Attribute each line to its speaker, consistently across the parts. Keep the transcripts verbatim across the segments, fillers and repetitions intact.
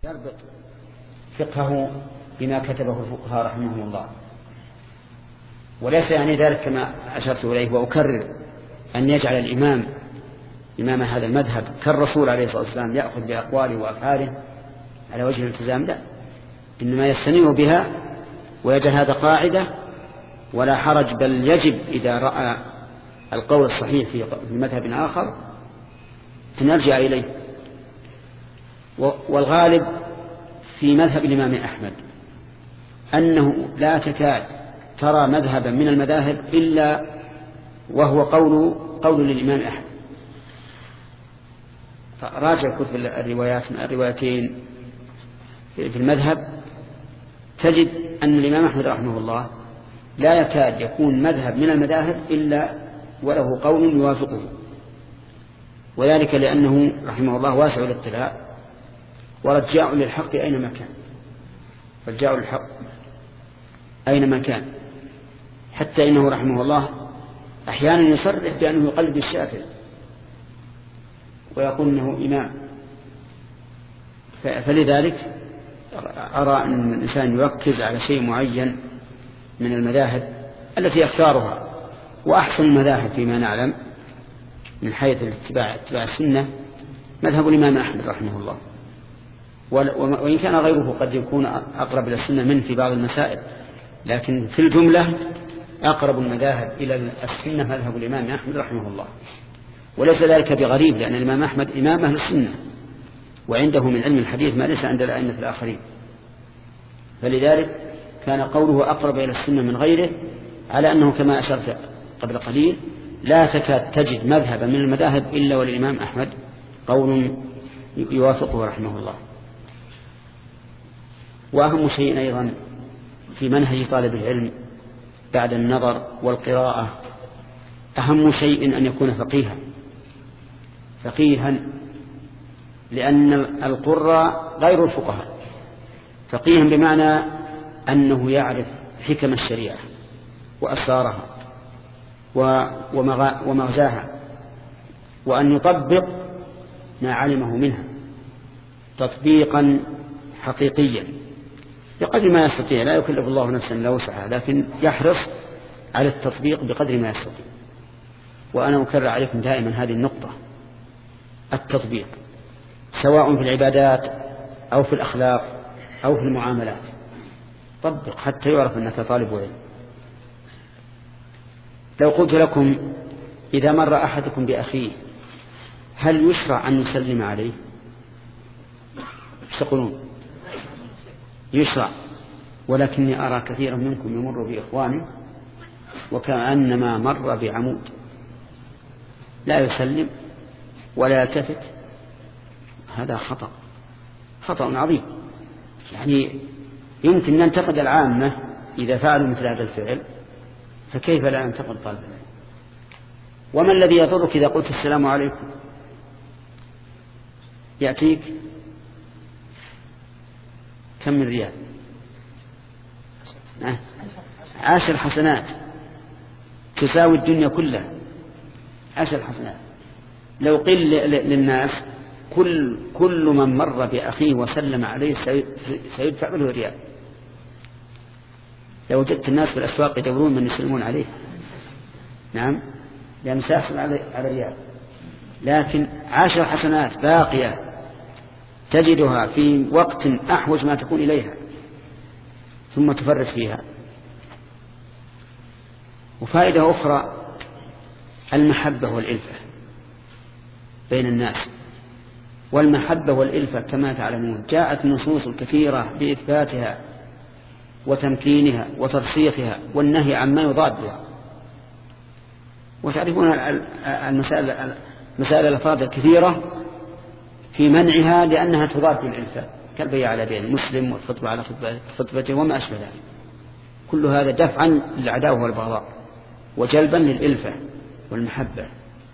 Speaker 1: يربط فقهه بما كتبه الفقهاء رحمهم الله، وليس يعني ذلك كما أشرت إليه وأكرر أن يجعل الإمام إمام هذا المذهب كالرسول عليه الصلاة والسلام يأخذ بأقواله وأفعاله على وجه الالتزام، لا، إنما يستنير بها ويجعل هذا قاعدة ولا حرج، بل يجب إذا رأى القول الصحيح في مذهب آخر أن يرجع إليه. والغالب في مذهب الإمام أحمد أنه لا تكاد ترى مذهبا من المذاهب إلا وهو قول قول للإمام أحمد. فراجع كتب الروايات الروايتين في المذهب تجد أن الإمام أحمد رحمه الله لا يكاد يكون مذهب من المذاهب إلا وله قول يوافقه، وذلك لأنه رحمه الله واسع الاطلاع ورجاع للحق أينما كان، رجاع للحق أينما كان، حتى إنه رحمه الله أحيانا يصرح بأنه يقلد الشافعي ويقول أنه إمام. فلذلك أرى أن الإنسان يركز على شيء معين من المذاهب التي يختارها، وأحسن المذاهب فيما نعلم من حيث الاتباع اتباع السنة مذهب الإمام أحمد رحمه الله، وإن كان غيره قد يكون أقرب إلى السنة منه في بعض المسائل، لكن في الجملة أقرب المذاهب إلى السنة مذهب الإمام أحمد رحمه الله. وليس ذلك بغريب، لأن الإمام أحمد إمام أهل السنة وعنده من علم الحديث ما ليس عند الأئمة الآخرين، فلذلك كان قوله أقرب إلى السنة من غيره، على أنه كما أشرت قبل قليل لا تكاد تجد مذهبا من المذاهب إلا والإمام أحمد قول يوافقه رحمه الله. وأهم شيء أيضا في منهج طالب العلم بعد النظر والقراءة، أهم شيء أن يكون فقيها فقيها لأن القراء غير الفقهاء، فقيها بمعنى أنه يعرف حكم الشريعة وأسرارها ومغزاها، وأن يطبق ما علمه منها تطبيقا حقيقيا بقدر ما يستطيع. لا يكلف الله نفسا إلا وسعها، لكن يحرص على التطبيق بقدر ما يستطيع. وأنا أكرر عليكم دائما هذه النقطة، التطبيق سواء في العبادات أو في الأخلاق أو في المعاملات، طبق حتى يعرف أنك طالب علم. لو قلت لكم إذا مر أحدكم بأخيه هل يشرع أن يسلم عليه؟ ايش تقولون؟ يشرع، ولكني أرى كثيرا منكم يمر بإخواني وكأنما مر بعمود، لا يسلم ولا يلتفت. هذا خطأ خطأ عظيم، يعني يمكن ننتقد العامة إذا فعلوا مثل هذا الفعل، فكيف لا ننتقد طالب العلم؟ وما الذي يضرك إذا قلت السلام عليكم؟ يأتيك كم من ريال؟ عشر حسنات تساوي الدنيا كلها، عشر حسنات. لو قيل للناس كل كل من مر بأخيه وسلم عليه سيدفع له ريال، لو وجدت الناس في الأسواق يدورون من يسلمون عليه، نعم، لأن سيحصل على ريال. لكن عشر حسنات باقية تجدها في وقت أحوج ما تكون إليها ثم تفرط فيها. وفائدة أخرى المحبة والإلفة بين الناس، والمحبة والإلفة كما تعلمون جاءت النصوص الكثيرة بإثباتها وتمكينها وترسيخها والنهي عما يضادها. وتعرفون المسائل مسائل الأفراد الكثيرة في منعها لأنها تضاد الإلفة، كالبيع على بيع المسلم والخطبة على خطبته وما أشبه ذلك، كل هذا دفعا للعداوة والبغضاء وجلبا للإلفة والمحبة.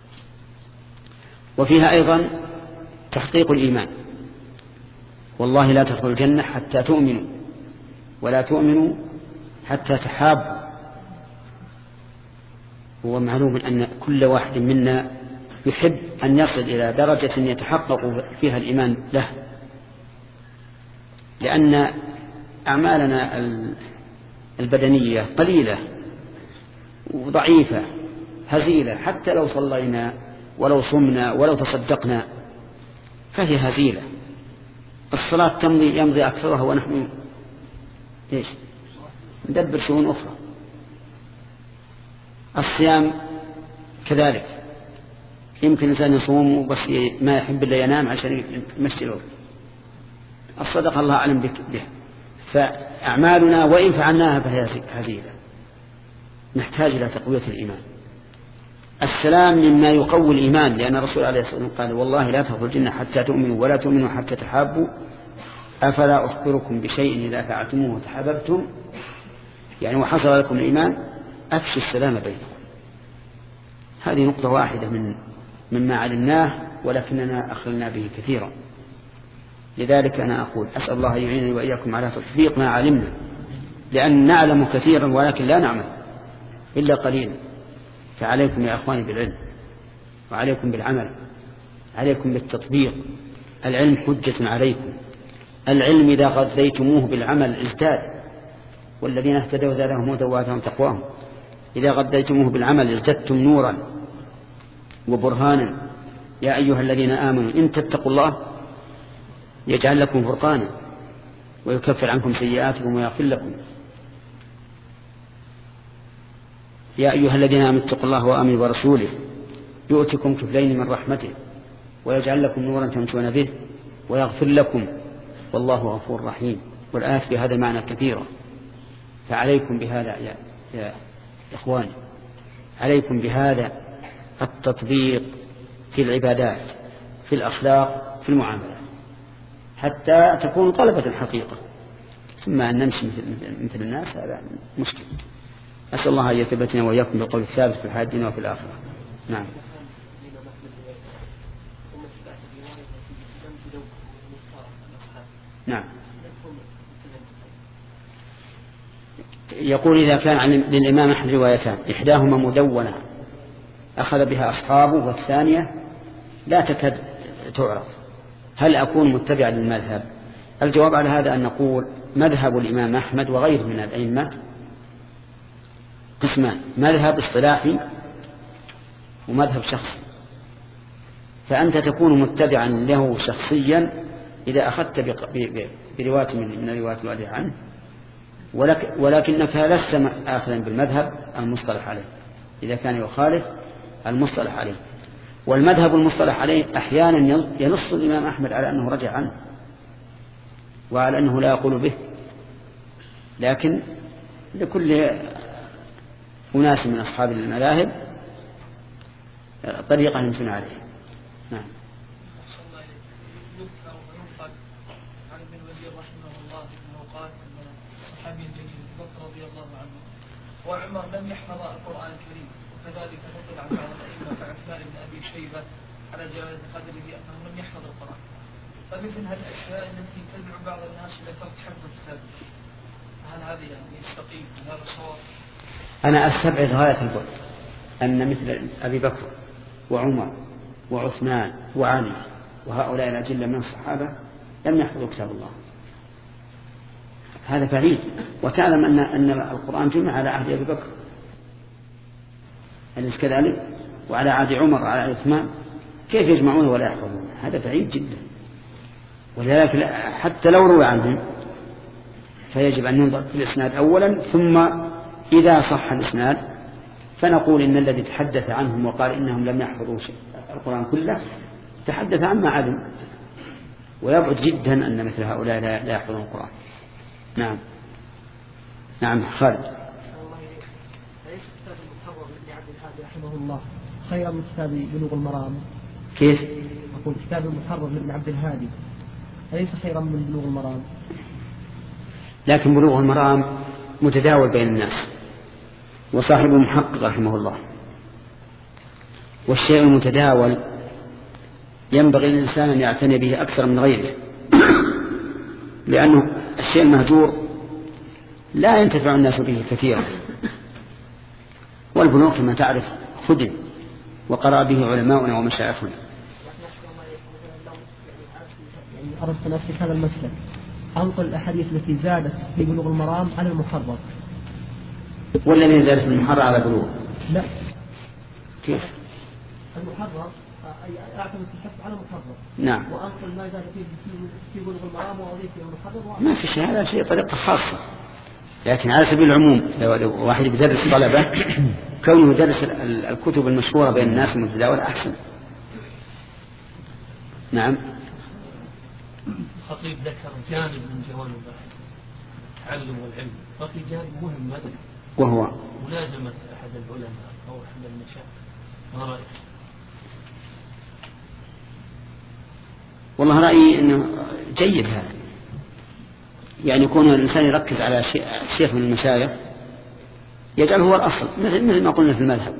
Speaker 1: وفيها أيضا تحقيق الإيمان، والله لا تدخل الجنة حتى تؤمنوا ولا تؤمنوا حتى تحابوا. هو معلوم أن كل واحد منا يحب أن يصل إلى درجة يتحقق فيها الإيمان له، لأن أعمالنا البدنية قليلة وضعيفة هزيلة، حتى لو صلينا ولو صمنا ولو تصدقنا فهي هزيلة. الصلاة تمضي يمضي أكثرها ونحن إيش ندبر شؤون أخرى. الصيام كذلك، يمكن الإنسان يصوم وبس ما يحب إلا ينام عشان يمشي له. الصدق الله أعلم به. فأعمالنا وإن فعلناها فهي هزيلة، نحتاج إلى تقوية الإيمان. السلام مما يقوي الإيمان، لأن الرسول عليه الصلاة والسلام قال والله لا تدخلوا الجنة حتى تؤمنوا ولا تؤمنوا حتى تحابوا، أفلا أخبركم بشيء إذا فعلتموه وتحاببتم، يعني وحصل لكم الإيمان أفشوا السلام بينكم. هذه نقطة واحدة من مما علمناه ولكننا أخلنا به كثيرا. لذلك أنا أقول أسأل الله أن يعينني وإياكم على تطبيق ما علمنا، لأن نعلم كثيرا ولكن لا نعمل إلا قليلا. فعليكم يا أخواني بالعلم، وعليكم بالعمل، عليكم بالتطبيق. العلم حجة عليكم، العلم إذا غذيتموه بالعمل ازداد، والذين اهتدوا زادهم هدى وآتاهم تقواهم. إذا غذيتموه بالعمل ازددتم نورا وبرهانا. يا أيها الذين آمنوا إن تتقوا الله يجعل لكم فرقانا ويكفر عنكم سيئاتكم ويغفر لكم. يا أيها الذين آمنوا اتقوا الله وآمنوا برسوله يؤتكم كفلين من رحمته ويجعل لكم نورا تمشون به ويغفر لكم والله غفور رحيم. والآيات بهذا المعنى كثيرة. فعليكم بهذا يا, يا إخواني، عليكم بهذا التطبيق في العبادات، في الأخلاق، في المعاملات، حتى تكونوا طلبة الحقيقة. ثم أن نمشي مثل, مثل الناس هذا مشكل. أسأل الله أن يثبتنا وإياكم بالقول الثابت في الحياة الدنيا وفي الآخرة. نعم. نعم. يقول إذا كان للإمام أحد روايتان إحداهما مدونة أخذ بها أصحابه والثانية لا تكاد تعرف، هل أكون متبعا للمذهب؟ الجواب على هذا أن نقول مذهب الإمام أحمد وغيره من الأئمة قسمان: مذهب اصطلاحي ومذهب شخصي. فأنت تكون متبعا له شخصيا إذا أخذت برواية من الروايات الواردة عنه، ولكنك لست آخذا بالمذهب المصطلح عليه إذا كان يخالف المصطلح عليه. والمذهب المصطلح عليه أحيانا ينص الإمام أحمد على أنه رجع عنه وعلى أنه لا يقول به، لكن لكل أناس من أصحاب المذاهب طريقة يمشون عليه. نعم.
Speaker 2: وعمر لم يحفظ القرآن الكريم، وكذلك نقل عن بعض الأئمة كعثمان بن أبي شيبة على جواز قدره أنه لم يحفظ القرآن. فمثل هالأشياء التي تدعو بعض الناس إلى ترك حفظ الكتاب، هل هذه يعني يستقيم هذا الصواب؟
Speaker 1: أنا أستبعد غاية البعد أن مثل أبي بكر وعمر وعثمان وعلي وهؤلاء الأجلة من الصحابة لم يحفظوا كتاب الله، هذا بعيد. وتعلم أن أن القرآن جمع على عهد أبي بكر أليس كذلك؟ وعلى عهد عمر وعلى عثمان، كيف يجمعون ولا يحفظون؟ هذا بعيد جدا. ولذلك حتى لو روى عنهم فيجب أن ينظر في الإسناد أولا، ثم إذا صح الإسناد فنقول إن الذي تحدث عنهم وقال إنهم لم يحفظوا القرآن كله تحدث عما علم، ويبعد جدا أن مثل هؤلاء لا يحفظون القرآن. نعم. نعم. خالد.
Speaker 3: أليس كتاب المحرر لابن عبد الهادي رحمه الله خيرا من كتاب بلوغ المرام؟
Speaker 1: كيف؟
Speaker 3: أقول كتاب المحرر لابن عبد الهادي أليس خيرا من بلوغ المرام؟
Speaker 1: لكن بلوغ المرام متداول بين الناس، وصاحبه محقق رحمه الله. والشيء المتداول ينبغي للإنسان أن يعتني به أكثر من غيره، لأنه الشيء المهجور لا ينتفع الناس به كثيرا. والبلوغ كما تعرف خدم وقرأ به علماؤنا ومشايخنا.
Speaker 3: يعني أردت نفسك هذا المسلك أنقل الأحاديث التي زادت في بلوغ المرام عن المحرر.
Speaker 1: والذي زادت من المحرر على بلوغ؟
Speaker 3: لا.
Speaker 1: كيف؟
Speaker 3: المحرر أعتمد في الحفظ على المحرر.
Speaker 1: نعم.
Speaker 3: وأنقل ما زاد في في بلوغ المرام وأضيف إلى المحرر.
Speaker 1: ما في شيء، هذا شيء طريقة خاصة، لكن على سبيل العموم لو واحد يدرس طلبة كونه يدرس الكتب المشهورة بين الناس المتداولة أحسن. نعم.
Speaker 4: الخطيب ذكر جانب من جوانب التعلم والعلم، ففي جانب مهم مثلا
Speaker 1: وهو
Speaker 4: ملازمة أحد العلماء أو أحد المشايخ. ما رأيك؟
Speaker 1: والله رأيي أنه جيد هذا، يعني يكون الإنسان يركز على شيخ من المشايخ يجعله هو الأصل، مثل مثل ما قلنا في المذهب،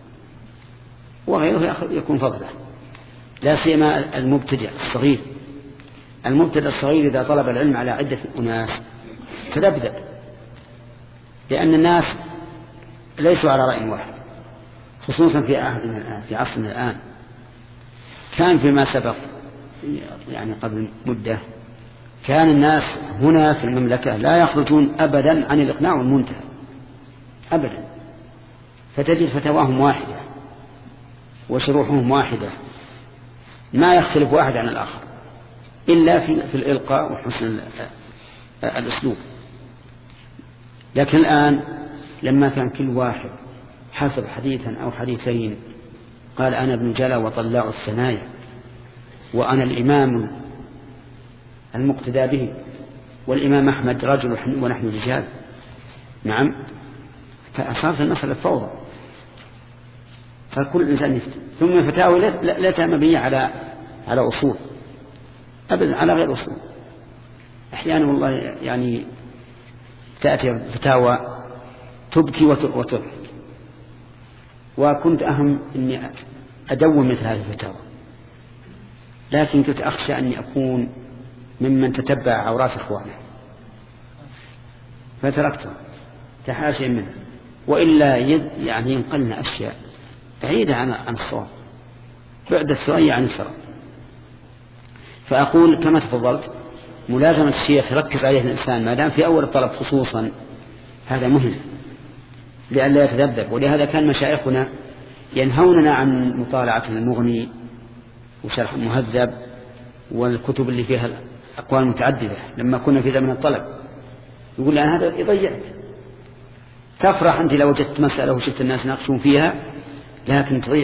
Speaker 1: وغيره يكون فضله، لا سيما المبتدئ الصغير. المبتدئ الصغير إذا طلب العلم على عدة أناس تذبذب، لأن الناس ليسوا على رأي واحد، خصوصا في عهدنا الآن، في عصرنا الآن. كان فيما سبق يعني قبل مدة كان الناس هنا في المملكة لا يخرجون أبدا عن الإقناع والمنتهى أبدا، فتجد فتواهم واحدة وشروحهم واحدة، ما يختلف واحد عن الآخر إلا في, في الإلقاء وحسن الأسلوب. لكن الآن لما كان كل واحد حافظ حديثا أو حديثين قال أنا ابن جلا وطلاع الثنايا وأنا الإمام المقتدى به، والإمام أحمد رجل ونحن رجال، نعم، فصارت المسألة فوضى، صار كل إنسان يفتي، ثم فتاوى لا تهم مبنية على على أصول أبدا، على غير أصول. أحيانا والله يعني تأتي فتاوى تبكي وتضحك، وكنت أهم إني أدون مثل هذه الفتاوى، لكن كنت أخشى أني أكون ممن تتبع عورات إخوانه فتركته تحاشي منه، وإلا يد يعني ينقلنا أشياء بعيدة عن عن الصواب، بعد الثريا عن الثرى. فأقول كما تفضلت ملازمة الشيخ يركز عليه الإنسان ما دام في أول الطلب خصوصا، هذا مهم لئلا يتذبذب. ولهذا كان مشايخنا ينهوننا عن مطالعة المغني وشرح المهذب والكتب اللي فيها أقوال متعددة لما كنا في زمن الطلب، يقول لأن هذا يضيعك، تفرح أنت لو وجدت مسألة وشفت الناس يناقشون فيها لكن تضيع.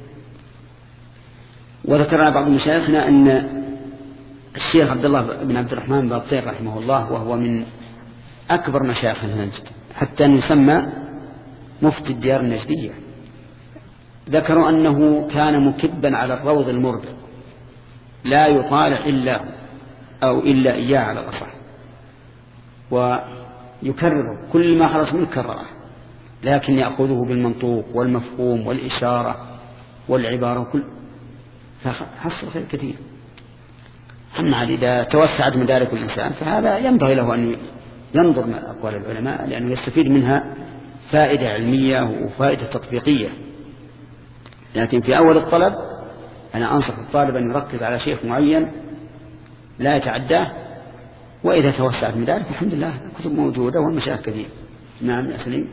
Speaker 1: وذكرنا بعض مشايخنا أن الشيخ عبد الله بن عبد الرحمن بن بطير رحمه الله وهو من أكبر مشايخ النجد حتى أن يسمى مفتي الديار النجدية، ذكروا أنه كان مكبا على الروض المربع لا يطالع إلا أو إلا إياه على الأصح، ويكرره كل ما خلص منه كرره، لكن يأخذه بالمنطوق والمفهوم والإشارة والعبارة وكل، فحصل خير كثير. أما إذا توسعت مدارك الإنسان فهذا ينبغي له أن ينظر من أقوال العلماء، لأنه يستفيد منها فائدة علمية وفائدة تطبيقية. لكن في أول الطلب أنا أنصح الطالب أن يركز على شيخ معين لا يتعداه، وإذا توسعت مدارك الحمد لله الكتب موجودة والمشايخ كثير. نعم يا سليم.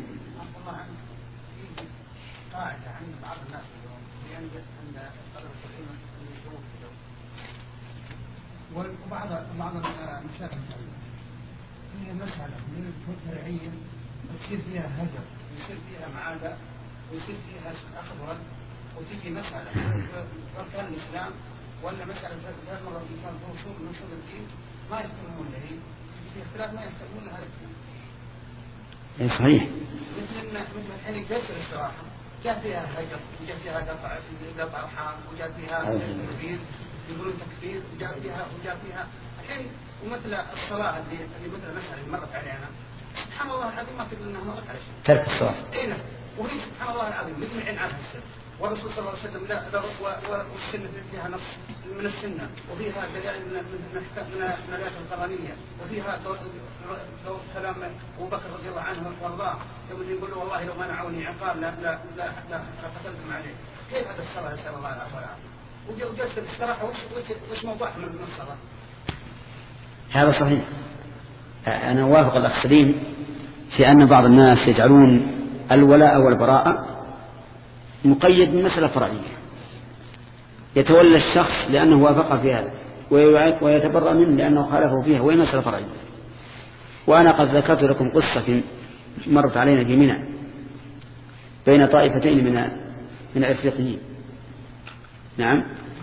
Speaker 5: وبعض بعض المشاكل هي مسألة من فرعية تصير فيها هجر، يصير فيها معادة، ويصير فيها أخذ ورد، وتجي مسألة أركان الإسلام ولا مسألة ثلاث مرات الإنسان توصل من أصول الدين ما يحترمون له، في اختلاف ما يحترمون لها الاثنين.
Speaker 1: إيه صحيح.
Speaker 5: مثل مثل الحين جلسة الاستراحة جاء فيها هجر، وجاء فيها قطع قطع أرحام، وجاء فيها تكفير، يقولون تكفير، وجاء فيها وجاء فيها الحين. ومثل الصلاة اللي اللي مثل المسألة اللي مرت علينا سبحان الله العظيم ما تقول إنها مرت على شيء.
Speaker 1: ترك الصلاة.
Speaker 5: إيه نعم. وهي سبحان الله العظيم مجمعين عنها السنة، والرسول صلى الله عليه وسلم لا والسنة فيها نص من السنة، وفيها دلائل من من من من الآيات القرآنية، وفيها كلام أبو بكر رضي الله عنه وارضاه يوم يقول له والله لو منعوني عقاب لا لا لا لا قتلتم عليه. كيف هذا الصلاة نسأل الله العافية والعافية. وجلسة الاستراحة وش وش وش موضوعها من الصلاة؟
Speaker 1: هذا صحيح. أنا أوافق الأخ سليم في أن بعض الناس يجعلون الولاء والبراءة مقيد من مسألة فرعية، يتولى الشخص لأنه وافق في هذا ويتبرأ منه لأنه خالفه فيها، وهي مسألة فرعية. وأنا قد ذكرت لكم قصة مرت علينا في منى بين طائفتين من من الأفريقيين. نعم،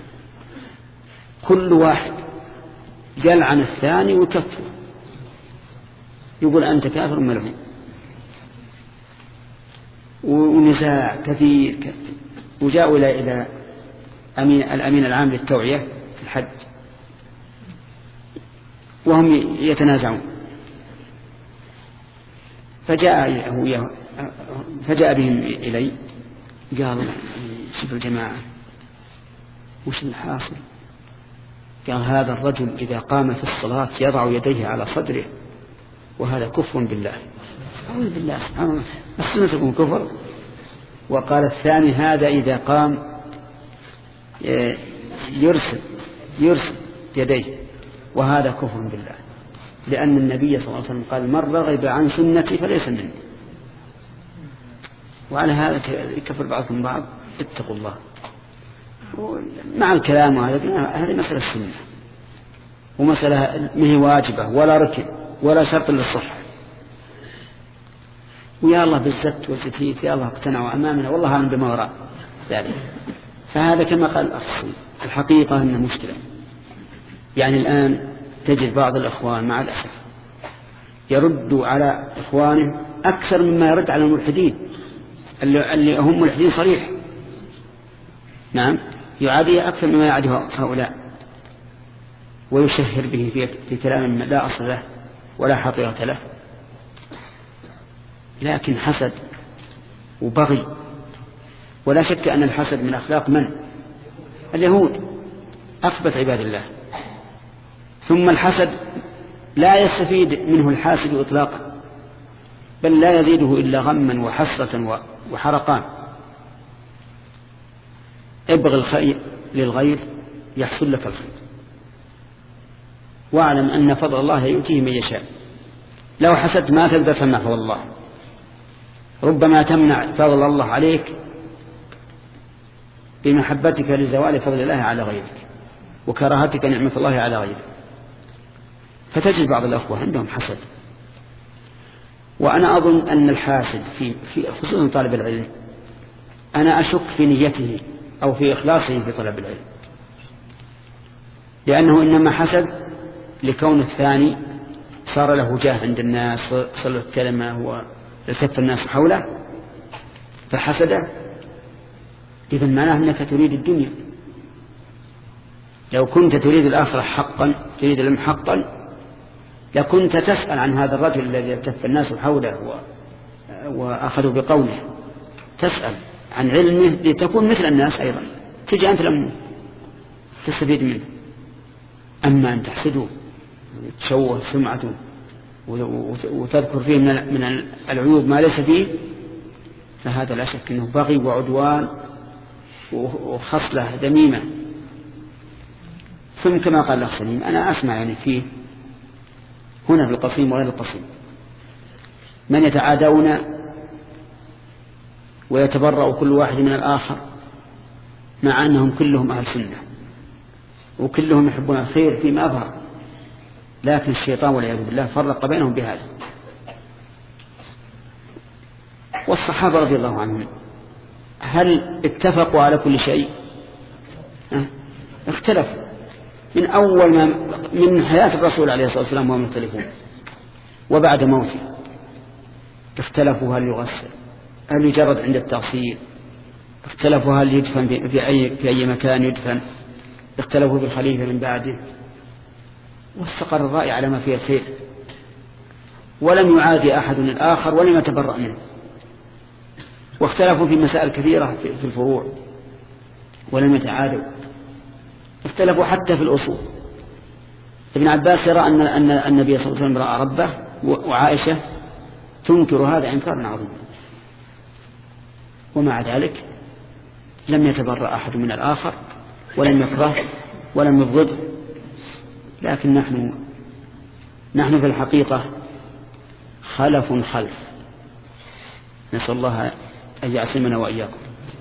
Speaker 1: كل واحد جل عن الثاني وكفر، يقول أنت كافر ملعون، ونزاع كثير كثير. وجاءوا إلى إلى أمين الأمين العام للتوعية في الحج وهم يتنازعون، فجاء هو فجاء بهم إلي قال شوف الجماعة وش الحاصل؟ قال هذا الرجل إذا قام في الصلاة يضع يديه على صدره وهذا كفر بالله. أعوذ بالله سبحانه الله، السنة تكون كفر. وقال الثاني هذا إذا قام يرسل يرسل يديه وهذا كفر بالله، لأن النبي صلى الله عليه وسلم قال من رغب عن سنتي فليس مني. وعلى هذا يكفر بعضكم بعض. اتقوا الله مع الكلام. وهذا هذه مسألة السنة، ومسألة مهي واجبة ولا ركن ولا شرط للصحة. ويا الله بالزت والزتيت يا الله اقتنعوا أمامنا والله أعلم بما وراء ذلك. فهذا كما قال الأخ الحقيقة أنه مشكلة. يعني الآن تجد بعض الأخوان مع الأسف يرد على إخوانه أكثر مما يرد على الملحدين اللي هم ملحدين صريح. نعم، يعادي أكثر مما يعادي هؤلاء، ويشهر به في, في كلام لا أصل له ولا حقيقة له، لكن حسد وبغي. ولا شك أن الحسد من أخلاق من؟ اليهود، أخبث عباد الله. ثم الحسد لا يستفيد منه الحاسد إطلاقا، بل لا يزيده إلا غما وحسرة وحرقان. ابغ الخير للغير يحصل لك الخير، واعلم أن فضل الله يؤتيه من يشاء. لو حسدت ما تقدر تمنع فضل الله، ربما تمنع فضل الله عليك بمحبتك لزوال فضل الله على غيرك وكراهتك نعمة الله على غيرك. فتجد بعض الأخوة عندهم حسد. وأنا أظن أن الحاسد في, في خصوصا طالب العلم، أنا أشك في نيته أو في إخلاصه في طلب العلم، لأنه إنما حسد لكون الثاني صار له جاه عند الناس وصل له الكلمة والتف الناس حوله فحسده. إذن معناه أنك تريد الدنيا. لو كنت تريد الآخرة حقا، تريد العلم حقا، لكنت تسأل عن هذا الرجل الذي التف الناس حوله وأخذوا بقوله، تسأل عن علمه لتكون مثل الناس أيضا، تجي أنت لم تستفيد منه. أما أن تحسده تشوه سمعته وتذكر فيه من العيوب ما ليس فيه، فهذا لا شك أنه بغي وعدوان وخصلة ذميمة. ثم كما قال الأخ سليم، أنا أسمع يعني فيه هنا في القصيم وغير القصيم من يتعادون ويتبرأ كل واحد من الآخر، مع أنهم كلهم أهل سنة وكلهم يحبون الخير فيما أظهر، لكن الشيطان والعياذ بالله فرق بينهم بهذا. والصحابة رضي الله عنهم هل اتفقوا على كل شيء؟ ها؟ اختلفوا من أول ما من حياة الرسول عليه الصلاة والسلام وهم يختلفون، وبعد موته اختلفوا هل يغسل، هل يجرد عند التغسيل، اختلفوا هل يدفن في أي, في أي مكان يدفن، اختلفوا بالخليفة من بعده، واستقر الرأي على ما فيه الخير، ولم يعادي أحد الآخر ولم يتبرأ منه. واختلفوا في مسائل كثيرة في الفروع ولم يتعادوا. اختلفوا حتى في الأصول. ابن عباس يرى أن أن النبي صلى الله عليه وسلم رأى ربه، وعائشة تنكر هذا إنكارا عظيما. ومع ذلك لم يتبرأ أحد من الآخر ولم يكره ولم يبغض. لكن نحن نحن في الحقيقة خلف خلف، نسأل الله أن يعصمنا وإياكم.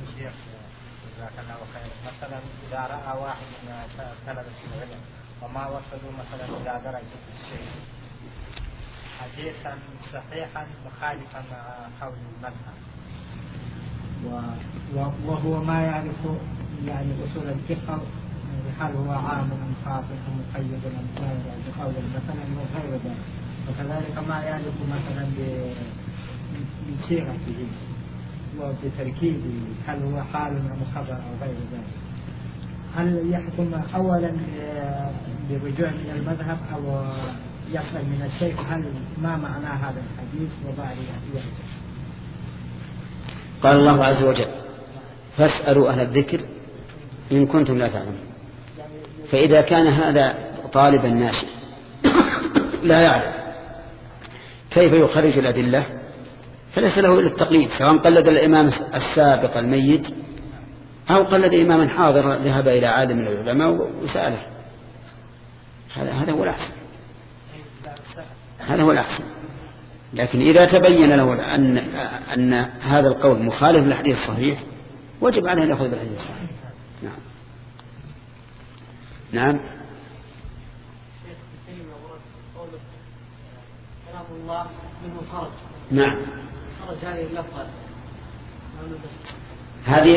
Speaker 6: مثلا إذا رأى واحد من طلبة العلم وما وصلوا مثلا إلى درجة الشيخ حديثا صحيحا مخالفا مع قول المذهب، وهو ما يعرف يعني أصول الفقه، هل هو عام أم خاص أم مقيد أم غير بقول مثلا وغير ذلك، وكذلك ما يعرف مثلا بصيغته وبتركيبه هل هو حال أم خبر أو غير ذلك، هل يحكم أولا بالرجوع من المذهب أو يقبل من الشيخ؟ هل ما معنى هذا الحديث وبعد يأتي؟
Speaker 1: قال الله عز وجل: فاسألوا أهل الذكر إن كنتم لا تعلمون. فإذا كان هذا طالبا ناشئ لا يعرف كيف يخرج الأدلة فليس له إلا التقليد، سواء قلد الإمام السابق الميت أو قلد إماما حاضر ذهب إلى عالم العلماء وسأله. هذا هذا هو الأحسن، هذا هو الأحسن. لكن إذا تبين له أن أن هذا القول مخالف للحديث الصحيح وجب عليه أن يأخذ بالحديث الصحيح. نعم نعم.
Speaker 3: كلام الله منه خرج.
Speaker 1: نعم.
Speaker 3: خرج هذه اللفظة.
Speaker 1: هذه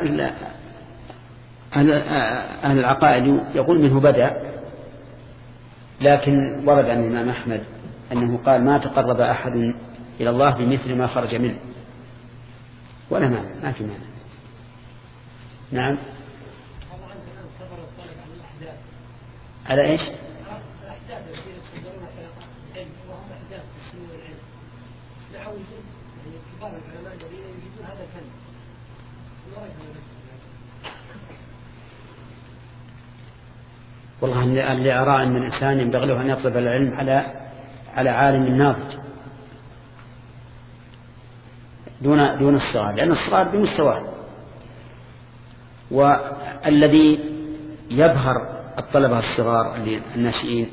Speaker 1: أهل العقائد يقول منه بدأ، لكن ورد عن الإمام أحمد أنه قال: ما تقرب أحد إلى الله بمثل ما خرج منه، ولا معنى، ما في معنى. نعم. على إيش؟
Speaker 3: الأحداث التي يتصدرون العلم وهم أحداث السن والعلم، نحوهم يعني كبار العلماء الذين يجدون هذا الفن.
Speaker 1: والله اللي أرى أن الإنسان ينبغي له أن يطلب العلم على على عالم ناضج دون دون الصغار، لأن الصغار بمستواه. والذي يبهر الطلبة الصغار الناشئين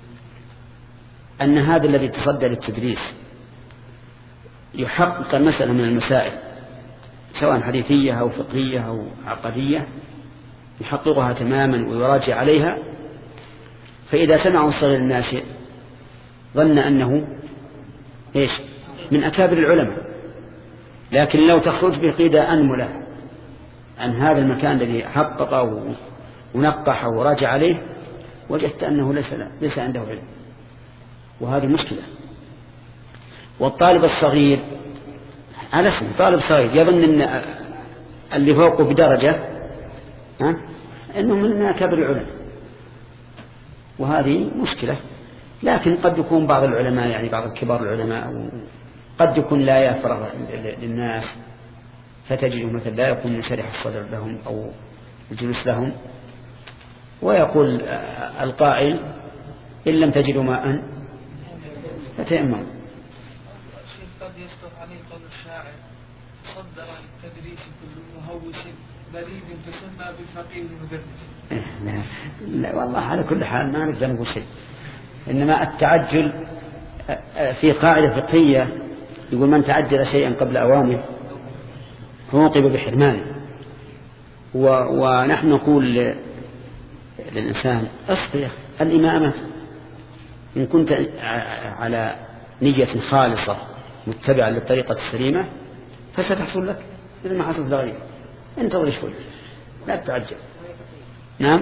Speaker 1: أن هذا الذي تصدى للتدريس يحقق مسألة من المسائل سواء حديثية أو فقهية أو عقدية، يحققها تماما ويراجع عليها. فإذا سمعه الصغير الناشئ ظن أنه إيش من أكابر العلماء، لكن لو تخرج بقيدة أنملة عن هذا المكان الذي حققه ونقحه وراجع عليه وجدت أنه ليس, ليس عنده علم، وهذه مشكلة. والطالب الصغير على اسم طالب صغير يظن أن اللي فوقه بدرجة ها أنه من أكابر العلماء، وهذه مشكلة. لكن قد يكون بعض العلماء يعني بعض الكبار العلماء قد يكون لا يفرغ للناس، فتجده مثلا لا يكون منشرح الصدر لهم أو الجلوس لهم، ويقول القائل: إن لم تجدوا ماء فتيمموا.
Speaker 2: قد يصدق عليه قول الشاعر: صدر للتدريس كل مهوس بريد تسمى بالفقيه المدرس.
Speaker 1: لا, لا والله على كل حال ما نقدر نقول شيء، إنما التعجل في قاعدة فقهية يقول: من تعجل شيئا قبل أوانه عوقب بحرمانه. ونحن نقول للإنسان: اصبر، الإمامة إن كنت على نية خالصة متبعة للطريقة السليمة فستحصل لك إذا ما حصلت لغيرك، انتظر شوي لا تتعجل. نعم.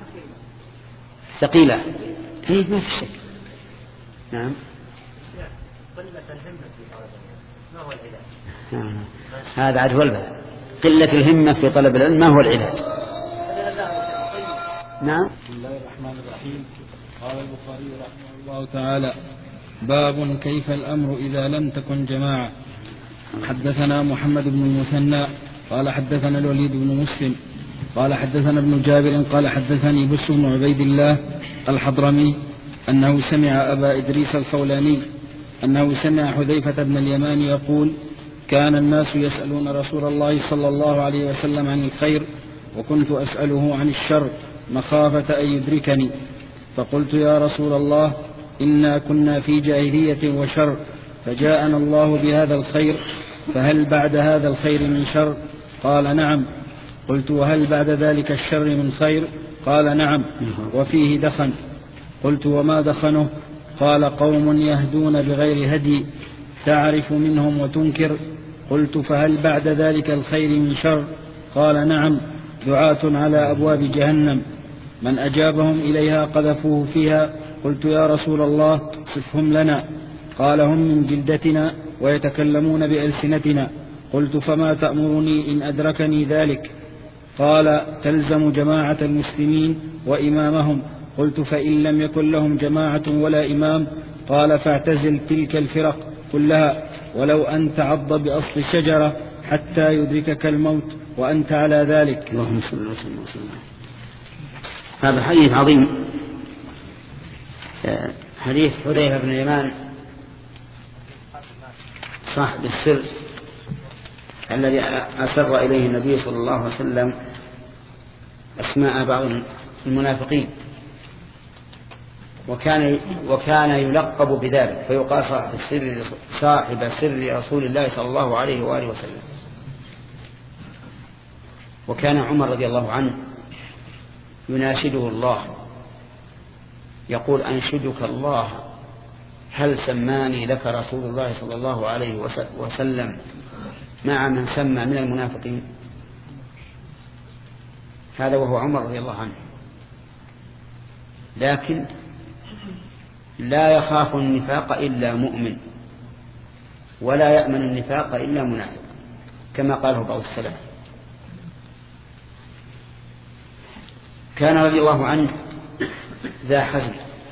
Speaker 1: ثقيلة هي ما في شك. نعم.
Speaker 6: قلة الهمة في طلب العلم ما هو العلاج؟
Speaker 1: هذا عدو البلاء. قلة الهمة في طلب العلم ما هو العلاج؟ نعم.
Speaker 7: بسم الله الرحمن الرحيم. قال البخاري رحمه الله تعالى: باب كيف الأمر إذا لم تكن جماعة. حدثنا محمد بن المثنى قال حدثنا الوليد بن مسلم قال حدثنا ابن جابر قال حدثني بشر بن عبيد الله الحضرمي أنه سمع أبا إدريس الخولاني أنه سمع حذيفة بن اليمان يقول: كان الناس يسألون رسول الله صلى الله عليه وسلم عن الخير وكنت أسأله عن الشر مخافة أن يدركني، فقلت: يا رسول الله، إنا كنا في جاهلية وشر فجاءنا الله بهذا الخير فهل بعد هذا الخير من شر؟ قال نعم. قلت وهل بعد ذلك الشر من خير؟ قال نعم وفيه دخن. قلت وما دخنه؟ قال قوم يهدون بغير هدي تعرف منهم وتنكر. قلت فهل بعد ذلك الخير من شر؟ قال نعم دعاة على أبواب جهنم من أجابهم إليها قذفوه فيها. قلت يا رسول الله صفهم لنا. قال هم من جلدتنا ويتكلمون بألسنتنا. قلت فما تأمرني إن أدركني ذلك؟ قال تلزم جماعة المسلمين وإمامهم. قلت فإن لم يكن لهم جماعة ولا إمام؟ قال فاعتزل تلك الفرق كلها ولو أن تعض بأصل الشجرة حتى يدركك الموت وأنت على ذلك.
Speaker 1: اللهم صل وسلم وسلم. هذا حديث عظيم، حديث حذيفة بن اليمان صاحب السر الذي أسر إليه النبي صلى الله عليه وسلم أسماء بعض المنافقين، وكان وكان يلقب بذلك فيقال صاحب السر صاحب سر رسول الله صلى الله عليه وآله وسلم. وكان عمر رضي الله عنه يناشده الله يقول أنشدك الله هل سماني لك رسول الله صلى الله عليه وسلم مع من سمى من المنافقين؟ هذا وهو عمر رضي الله عنه، لكن لا يخاف النفاق إلا مؤمن ولا يأمن النفاق إلا منافق كما قاله بعض السلف. كان رضي الله عنه ذا حزن،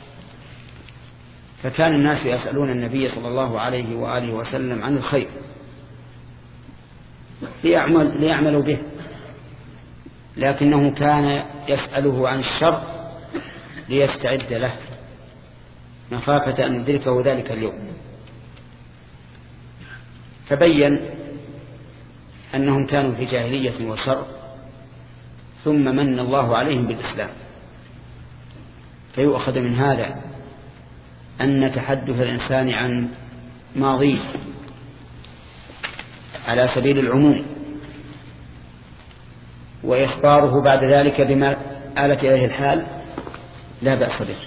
Speaker 1: فكان الناس يسألون النبي صلى الله عليه وآله وسلم عن الخير ليعمل ليعملوا به، لكنه كان يسأله عن الشر ليستعد له مخافة أن يدركه ذلك اليوم. فبين أنهم كانوا في جاهلية وشر ثم من الله عليهم بالإسلام. فيؤخذ من هذا أن تحدث الإنسان عن ماضيه على سبيل العموم وإخباره بعد ذلك بما آلت إليه الحال لا بأس به.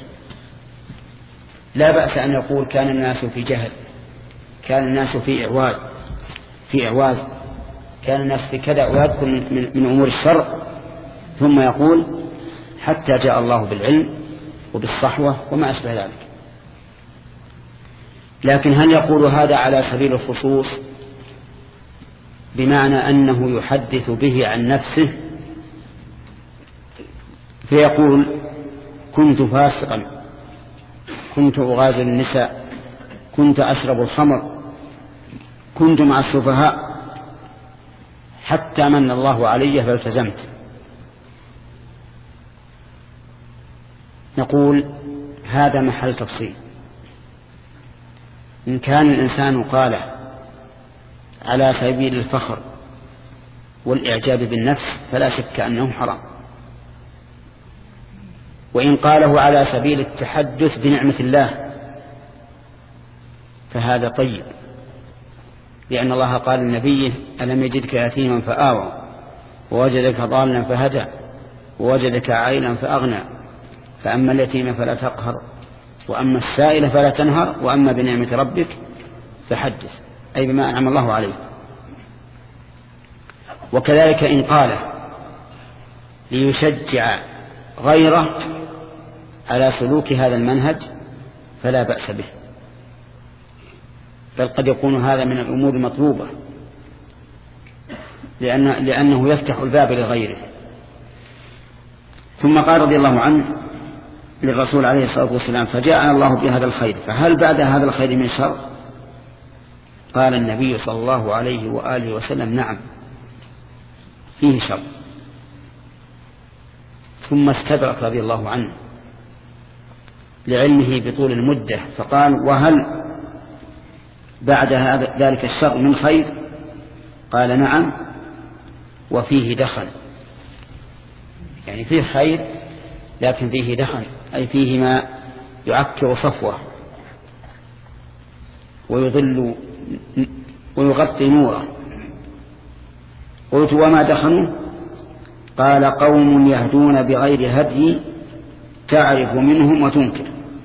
Speaker 1: لا بأس أن يقول كان الناس في جهل، كان الناس في إعواز في إعواز كان الناس في كذا، ويذكر من أمور الشر ثم يقول حتى جاء الله بالعلم وبالصحوة وما أشبه ذلك. لكن هل يقول هذا على سبيل الخصوص بمعنى أنه يحدث به عن نفسه فيقول كنت فاسقا، كنت أغازل النساء، كنت أشرب الخمر، كنت مع السفهاء حتى من الله علي فالتزمت؟ نقول هذا محل تفصيل. إن كان الإنسان قاله على سبيل الفخر والإعجاب بالنفس فلا شك أنه حرام، وإن قاله على سبيل التحدث بنعمة الله فهذا طيب، لأن الله قال لنبيه ألم يجدك يتيما فآوى ووجدك ضالا فهدى ووجدك عائلا فأغنى فأما اليتيم فلا تقهر وأما السائل فلا تنهر وأما بنعمة ربك فحدث، أي بما أنعم الله عليه. وكذلك إن قال ليشجع غيره على سلوك هذا المنهج فلا بأس به، بل قد يكون هذا من الأمور المطلوبة لأن لأنه يفتح الباب لغيره. ثم قال رضي الله عنه للرسول عليه الصلاة والسلام فجاءنا الله بهذا الخير فهل بعد هذا الخير من شر؟ قال النبي صلى الله عليه وآله وسلم نعم فيه شر. ثم استدرك رضي الله عنه لعلمه بطول المدة فقال وهل بعد ذلك الشر من خير؟ قال نعم وفيه دخل، يعني فيه خير لكن فيه دخل، أي فيه ما يعكر صفوة ويضل ويغطي نوره. قلت وما دخنوا؟ قال قوم يهدون بغير هدي تعرف منهم وتنكر.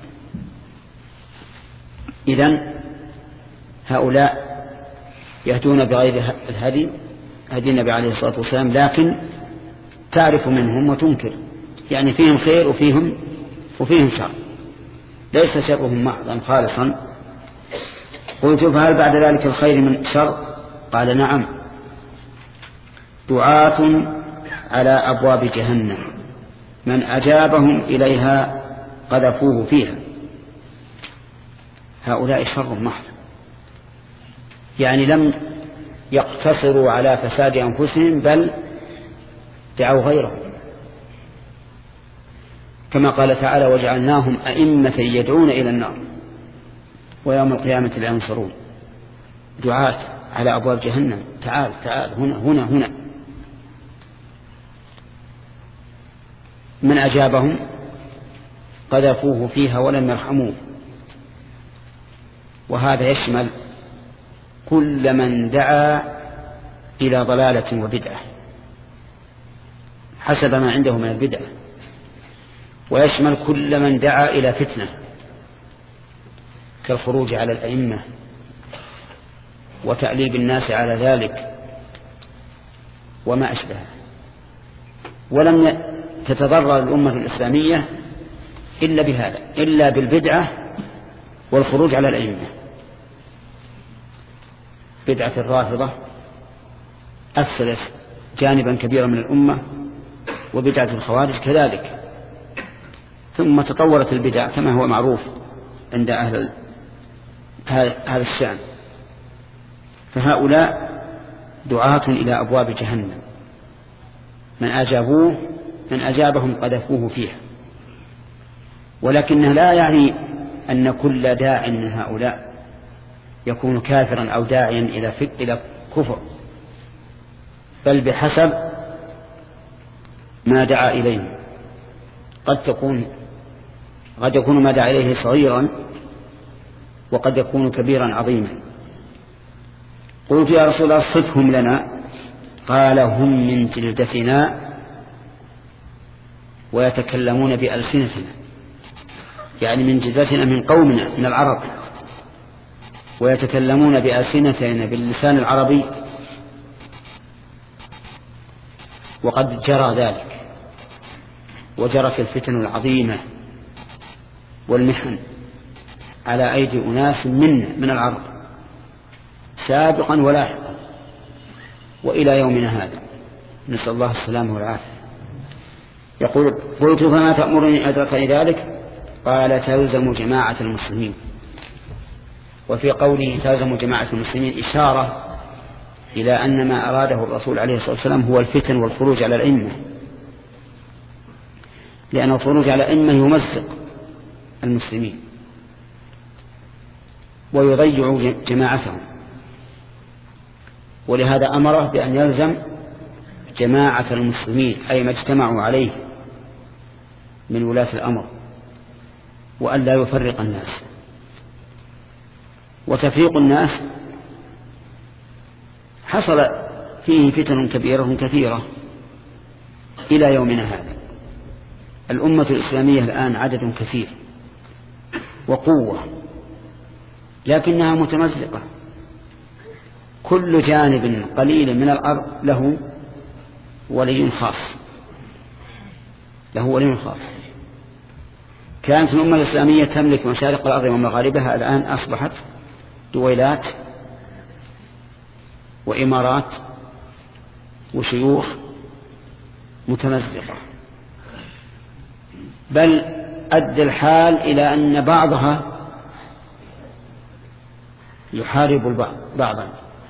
Speaker 1: إذن هؤلاء يهدون بغير الهدي هدي النبي عليه الصلاة والسلام، لكن تعرف منهم وتنكر، يعني فيهم خير وفيهم وفيهم شر، ليس شرهم محضا خالصا. قلت فهل بعد ذلك الخير من شر؟ قال نعم، دعاة على أبواب جهنم من أجابهم إليها قذفوه فيها. هؤلاء شر محض، يعني لم يقتصروا على فساد أنفسهم بل دعوا غيرهم، كما قال تعالى وجعلناهم أئمة يدعون إلى النار ويوم القيامة لا ينصرون. دعاة على أبواب جهنم، تعال تعال هنا هنا هنا. من أجابهم قذفوه فيها ولم يرحموه. وهذا يشمل كل من دعا إلى ضلالة وبدعة حسب ما عنده من البدعة، ويشمل كل من دعا إلى فتنة كالخروج على الأئمة وتأليب الناس على ذلك وما أشبه. ولم تتضرر الأمة الإسلامية إلا بهذا، إلا بالبدعة والخروج على الأئمة. بدعة الرافضة أفسدت جانبا كبيرا من الأمة، وبدعة الخوارج كذلك. ثم تطورت البدع كما هو معروف عند أهل هذا الشأن. فهؤلاء دعاة إلى أبواب جهنم من أجابوه من أجابهم قذفوه فيها. ولكنه لا يعني أن كل داع من هؤلاء يكون كافرا أو داعيا إلى إلى كفر، بل بحسب ما دعا إليه. قد تكون قد يكون ما دعا إليه صغيرا، وقد يكون كبيرا عظيما. قلت يا رسول الله صفهم لنا. قال هم من جلدتنا ويتكلمون بألسنتنا، يعني من جلدتنا من قومنا من العرب، ويتكلمون بألسنتنا باللسان العربي. وقد جرى ذلك وجرت الفتن العظيمة والمحن على أيدي أناس منا من العرب سابقا ولاحقا وإلى يومنا هذا، نسأل الله السلامة والعافية. يقول قلت فما تأمرني أدركني ذلك؟ قال تلزم جماعة المسلمين. وفي قوله تلزم جماعة المسلمين إشارة إلى أن ما أراده الرسول عليه الصلاة والسلام هو الفتن والخروج على الأئمة، لأن الخروج على الأئمة يمزق المسلمين ويضيع جماعتهم، ولهذا أمره بأن يلزم جماعة المسلمين أي ما اجتمعوا عليه من ولاة الأمر، وأن لا يفرق الناس. وتفريق الناس حصل فيه فتن كبيرة كثيرة إلى يومنا هذا. الأمة الإسلامية الآن عدد كثير وقوة، لكنها متمزقة، كل جانب قليل من الأرض له ولي خاص له ولي خاص. كانت الأمة الإسلامية تملك مشارق الأرض ومغاربها، الآن أصبحت دويلات وإمارات وشيوخ متمزقة، بل أدى الحال إلى أن بعضها يحارب البعض بعضا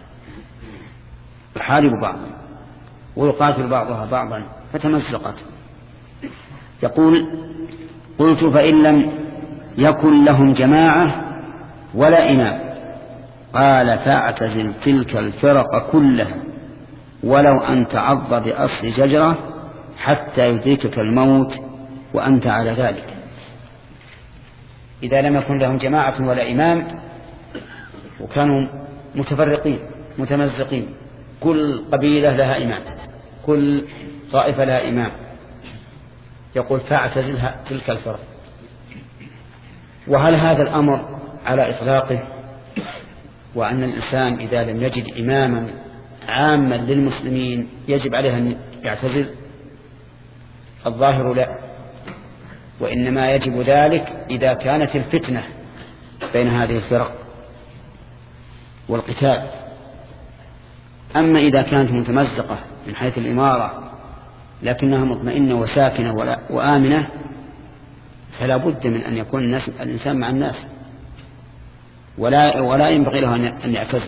Speaker 1: يحارب بعضا ويقاتل بعضها بعضا فتمزقت. يقول قلت فإن لم يكن لهم جماعة ولا إمام؟ قال فاعتزل تلك الفرق كلها ولو أن تعض بأصل شجرة حتى يدركك الموت وأنت على ذلك. إذا لم يكن لهم جماعة ولا إمام وكانوا متفرقين متمزقين، كل قبيلة لها إمام، كل طائفة لها إمام، يقول فاعتزلها تلك الفرق. وهل هذا الأمر على إطلاقه، وأن الإنسان إذا لم يجد إماما عاما للمسلمين يجب عليه أن يعتزل؟ الظاهر لا، وإنما يجب ذلك إذا كانت الفتنة بين هذه الفرق والقتال. أما إذا كانت متمزقة من حيث الإمارة لكنها مطمئنة وساكنة وآمنة فلا بد من أن يكون الناس الإنسان مع الناس، ولا, ولا ينبغي له أن يعتزل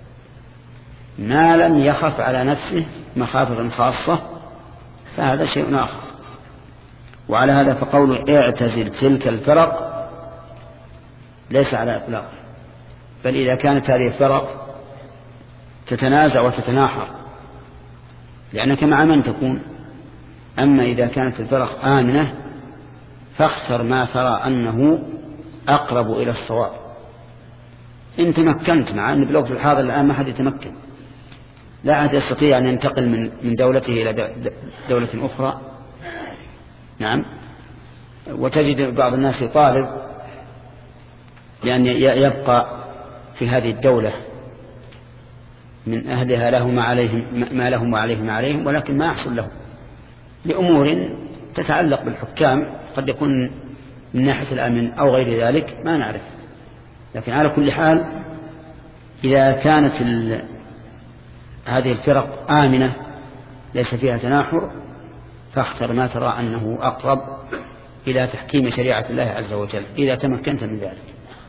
Speaker 1: ما لم يخف على نفسه مخافة خاصة، فهذا شيء آخر. وعلى هذا فقول اعتزل تلك الفرق ليس على إطلاق، بل إذا كانت هذه الفرق تتنازع وتتناحر لأنك مع من تكون. أما إذا كانت الفرق آمنة فاختر ما ترى أنه أقرب إلى الصواب. إن تمكنت، مع أن بالوقت الحاضر الآن ما حد يتمكن، لا أحد يستطيع أن ينتقل من من دولته إلى دولة أخرى. نعم. وتجد بعض الناس يطالب بأن يبقى في هذه الدولة من أهلها له ما عليهم ما لهم وعليهم ما عليهم، ولكن ما يحصل له لأمور تتعلق بالحكام، قد يكون من ناحية الأمن أو غير ذلك ما نعرف. لكن على كل حال إذا كانت هذه الفرق آمنة ليس فيها تناحر فاختر ما ترى أنه أقرب إلى تحكيم شريعة الله عز وجل إذا تمكنت من ذلك.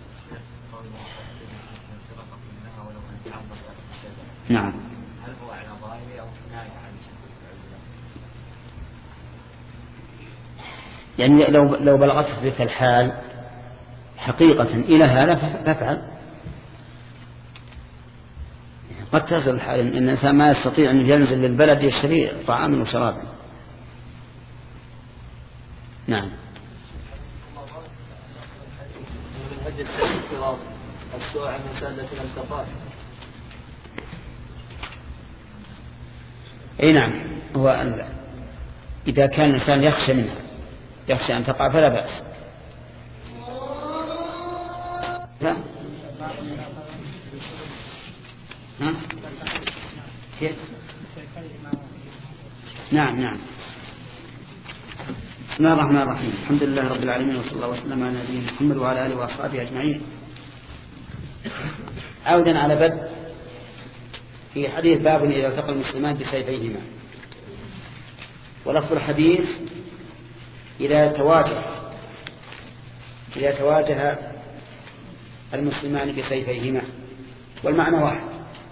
Speaker 1: نعم.
Speaker 8: هل هو على ظاهره أو كناية عن
Speaker 1: يعني لو لو بلغتك بك الحال حقيقة إلى هذا فافعل. قد تصل الحال إن الإنسان ما يستطيع أن ينزل للبلد يشتري طعاما وشرابا. نعم.
Speaker 2: السؤال عن مسألة الانتقال.
Speaker 1: أي نعم. هو إذا كان الإنسان يخشى منها يخشى أن تقع فلا بأس. لا. ها؟ كيف؟ نعم نعم. بسم الله الرحمن الرحيم. الحمد لله رب العالمين وصلى الله وسلم على نبينا محمد وعلى آله وأصحابه أجمعين. عودا على بدء في حديث باب إذا التقى المسلمان بسيفيهما. ولفظ الحديث إذا تواجه إذا تواجه المسلمان بسيفيهما، والمعنى واحد.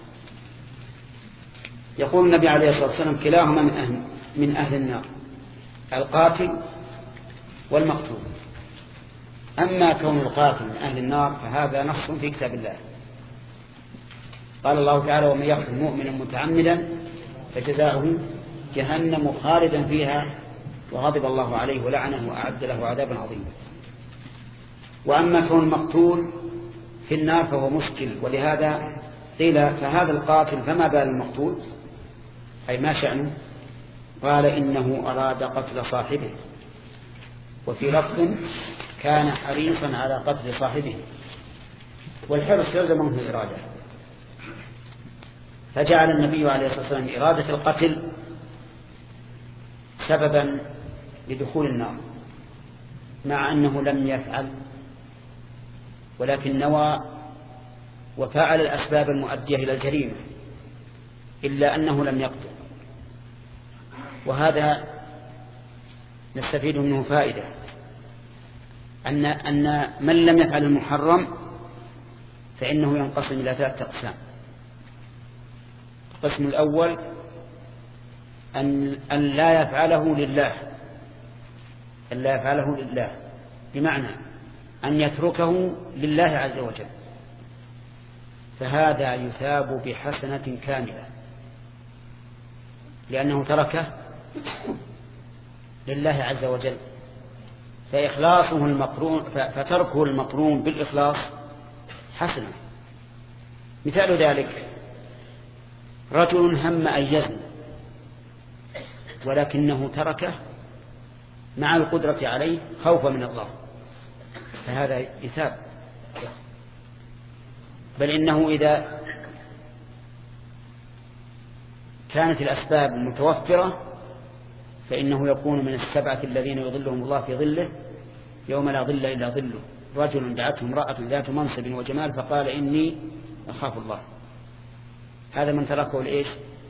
Speaker 1: يقول النبي عليه الصلاة والسلام كلاهما من أهل, من أهل النار، القاتل والمقتول. أما كون القاتل من أهل النار فهذا نص في كتاب الله. قال الله تعالى ومن يقتل مؤمنا متعمدا فجزاؤه جهنم خالدا فيها وغضب الله عليه ولعنه وأعد له عذابا عظيما. وأما كون المقتول في النار فهو مشكل، ولهذا قيل فهذا القاتل فما بال المقتول، أي ما شأنه؟ قال إنه أراد قتل صاحبه، وفي لفظ كان حريصا على قتل صاحبه، والحرص يلزمه الإرادة. فجعل النبي عليه الصلاة والسلام إرادة القتل سببا لدخول النار، مع أنه لم يفعل ولكن نوى وفعل الأسباب المؤدية إلى الجريمة، إلا أنه لم يقتل. وهذا نستفيد منه فائدة، أن أن من لم يفعل المحرم فإنه ينقسم إلى ثلاثة أقسام. القسم الأول أن أن لا يفعله لله، أن لا يفعله لله بمعنى أن يتركه لله عز وجل، فهذا يثاب بحسنة كاملة لأنه تركه لله عز وجل، فإخلاصه المقرون فتركه المقرون بالإخلاص حسنة. مثال ذلك رجل هم أن يزني ولكنه تركه مع القدرة عليه خوفا من الله، فهذا يثاب. بل إنه إذا كانت الأسباب متوفرة فإنه يكون من السبعة الذين يظلهم الله في ظله يوم لا ظل إلا ظله. رجل دعته امرأة ذات منصب وجمال فقال إني أخاف الله، هذا من تركه لإيش؟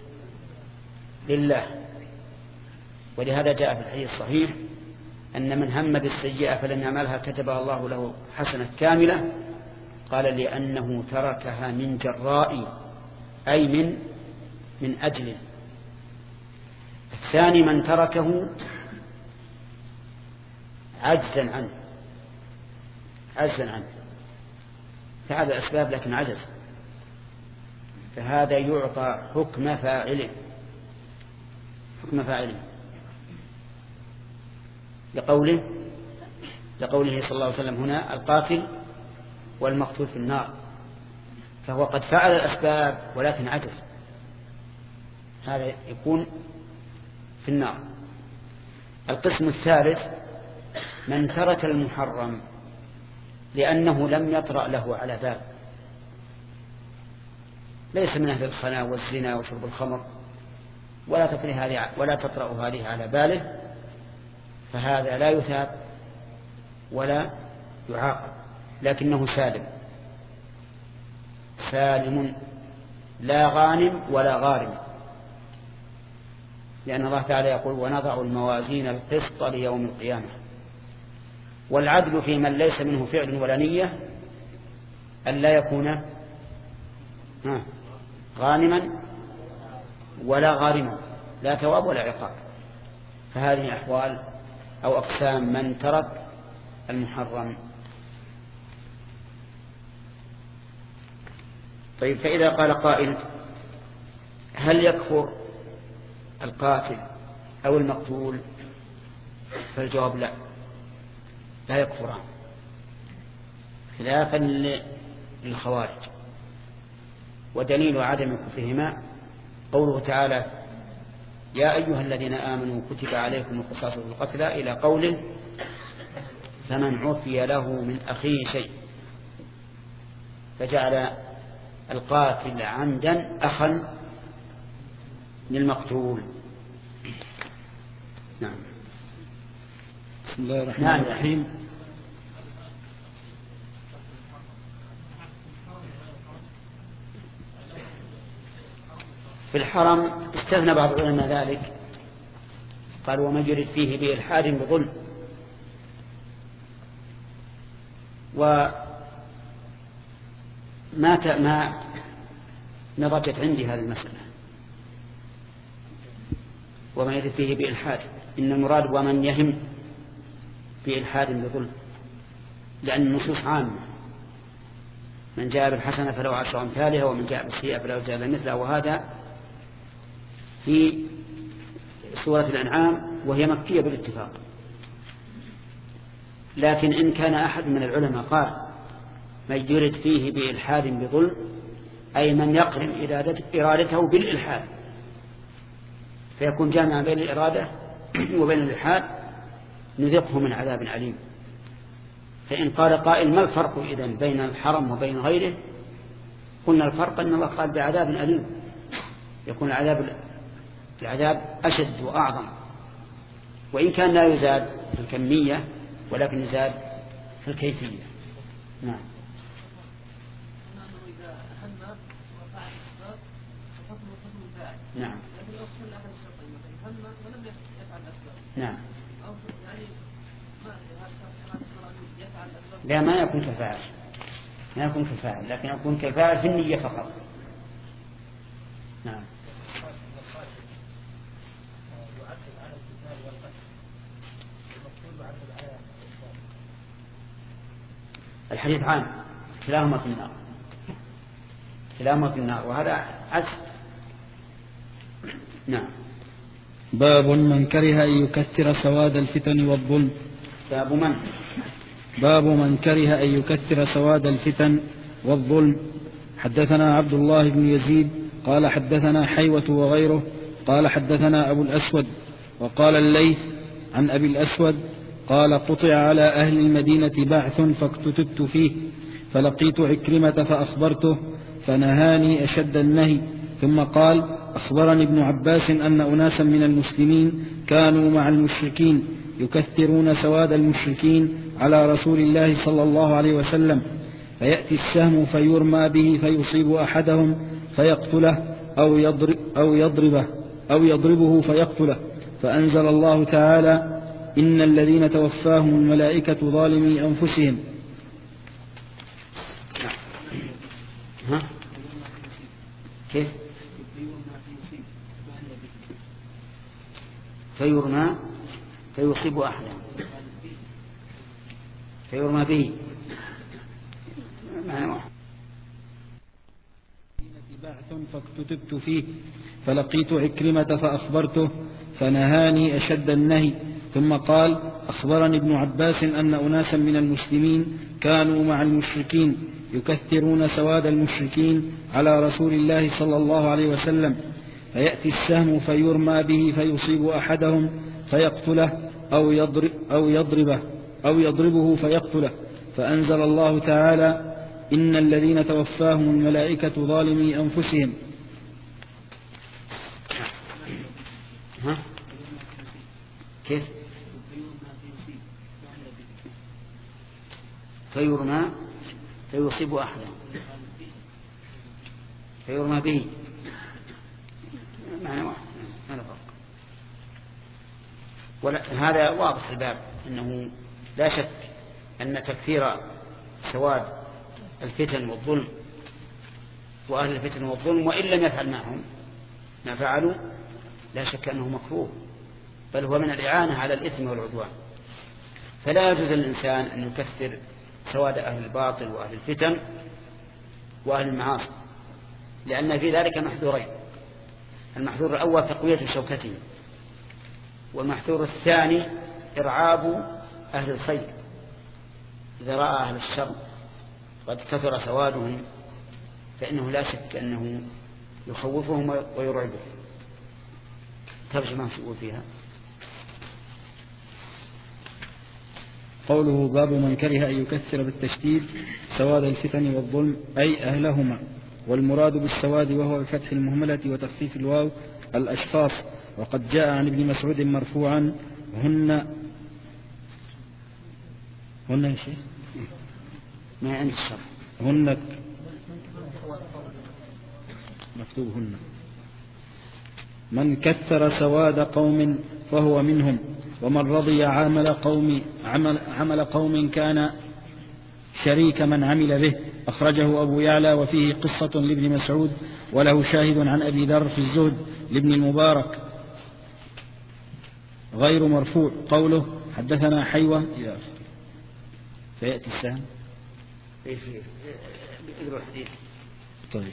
Speaker 1: لله. ولهذا جاء في الحديث الصحيح أن من هم بالسيئة فلم يعملها كتبها الله له حسنة كاملة، قال لأنه تركها من جراء أي من من أجل. الثاني من تركه عجزا عنه عجزا عنه فعل الأسباب لكن عجز، فهذا يعطى حكم فاعله حكم فاعله لقوله لقوله صلى الله عليه وسلم هنا القاتل والمقتول في النار، فهو قد فعل الأسباب ولكن عجز، هذا يكون في النار. القسم الثالث من ترك المحرم لأنه لم يطرأ له على بال، ليس من أهل الخنا والزنا وشرب الخمر ولا تطرأ هذه ولا تطرأ هذه على باله، فهذا لا يثاب ولا يعاقب، لكنه سالم سالم لا غانم ولا غارم، لأن الله تعالى يقول ونضع الموازين القسط ليوم القيامة. والعدل في من ليس منه فعل ولا نية أن لا يكون غانما ولا غارما، لا ثواب ولا عقاب. فهذه أحوال أو أقسام من ترك المحرم. طيب، فإذا قال قائل هل يكفر القاتل أو المقتول؟ فالجواب لا، لا يكفران، خلافا للخوارج. ودليل عدم كفرهما قوله تعالى يا أيها الذين آمنوا كتب عليكم القصاص في القتلى إلى قوله فمن عفي له من أخيه شيء، فجعل القاتل عمدا أخا للمقتول. نعم.
Speaker 7: بسم الله الرحمن
Speaker 1: نعم.
Speaker 7: الرحيم.
Speaker 1: في الحرم استثنى بعض العلماء ذلك، قالوا ومن يرد فيه بإلحاد بظلم. وما ما نضجت عندي هذه المسألة ومن يرد فيه بإلحاد، إن المراد ومن يهم بإلحاد بظلم، لأن النصوص عامة، من جاء بالحسنة فله عشر أمثالها ومن جاء بالسيئة فله جزاء مثلها، وهذا في سورة الأنعام وهي مكية بالاتفاق. لكن إن كان أحد من العلماء قال من يرد فيه بإلحاد بظلم أي من يقرن إرادته بالإلحاد، فيكون جامعا بين الإرادة وبين الإلحاد، نذقه من عذاب عليم. فإن قال قائل ما الفرق إذن بين الحرم وبين غيره؟ قلنا الفرق أن الله قال بعذاب أليم، يكون العذاب العذاب أشد وأعظم، وإن كان لا يزاد في الكمية ولكن يزاد في الكيفية. نعم. نعم. نعم. لا، ما يكون كفاعل، ما يكون كفاعل، لكن يكون كفاعل في النية فقط. نعم. الحديث عام، كلاهما في النار، كلاهما في النار، وهذا عكس. نعم.
Speaker 7: باب من كره أن يكثر سواد الفتن والظلم.
Speaker 1: باب من
Speaker 7: باب من كره أن يكثر سواد الفتن والظلم. حدثنا عبد الله بن يزيد قال حدثنا حيوة وغيره قال حدثنا أبو الأسود وقال الليث عن أبي الأسود قال قطع على أهل المدينة بعث فاكتتبت فيه فلقيت عكرمة فأخبرته فنهاني أشد النهي ثم قال أخبرني ابن عباس أن أناسا من المسلمين كانوا مع المشركين يكثرون سواد المشركين على رسول الله صلى الله عليه وسلم فيأتي السهم فيرمى به فيصيب أحدهم فيقتله أو يضرب أو يضربه أو يضربه فيقتله فأنزل الله تعالى إن الذين توفاهم الملائكة ظالمي أنفسهم.
Speaker 1: ها؟ كيف؟ فيرمى فيصيب أحدا فيرمى به معنى واحد.
Speaker 7: بعث فاكتتبت فيه فلقيت عكرمة فأخبرته فنهاني أشد النهي ثم قال أخبرني ابن عباس أن أناسا من المسلمين كانوا مع المشركين يكثرون سواد المشركين على رسول الله صلى الله عليه وسلم فيأتي السهم فيرمى به فيصيب أحدهم فيقتله أو يضرب أو يضربه أو يضربه فيقتله فأنزل الله تعالى إن الذين توفاهم الملائكة ظالمي أنفسهم.
Speaker 1: ها؟ كيف؟ فيرمى فيصيب أحدا فيرمى به معنى واحد معنى فرق. وهذا واضح الباب أنه لا شك أن تكثير سواد الفتن والظلم وأهل الفتن والظلم وإن لم يفعل معهم ما فعلوا لا شك أنه مكروه بل هو من الإعانة على الإثم والعدوان. فلا يجوز للإنسان أن يكثر سواد أهل الباطل وأهل الفتن وأهل المعاصي لأن في ذلك محذورين. المحذور الأول تقوية شوكتهم والمحذور الثاني إرعاب أهل الخير إذا رأى أهل الشر قد كثر سوادهم فإنه لا شك أنه يخوفهم ويرعبهم. ترجمة مسؤول فيها.
Speaker 7: قوله باب من كره أن يكثر بالتشديد سواد الفتن والظلم أي أهلهما والمراد بالسواد وهو بفتح المهملة وتخفيف الواو الأشخاص وقد جاء عن ابن مسعود مرفوعا هن هن يا شيخ
Speaker 1: ما عند الشرح
Speaker 7: هن مكتوب هن من كثر سواد قوم فهو منهم ومن رضي عمل قوم عمل, عمل قوم كان شريك من عمل به. أخرجه أبو يعلى وفيه قصة لابن مسعود وله شاهد عن أبي ذر في الزهد لابن المبارك غير مرفوع. قوله حدثنا حيوة إلى آخره. فيأتي السهم
Speaker 1: اقرأ الحديث.
Speaker 7: طيب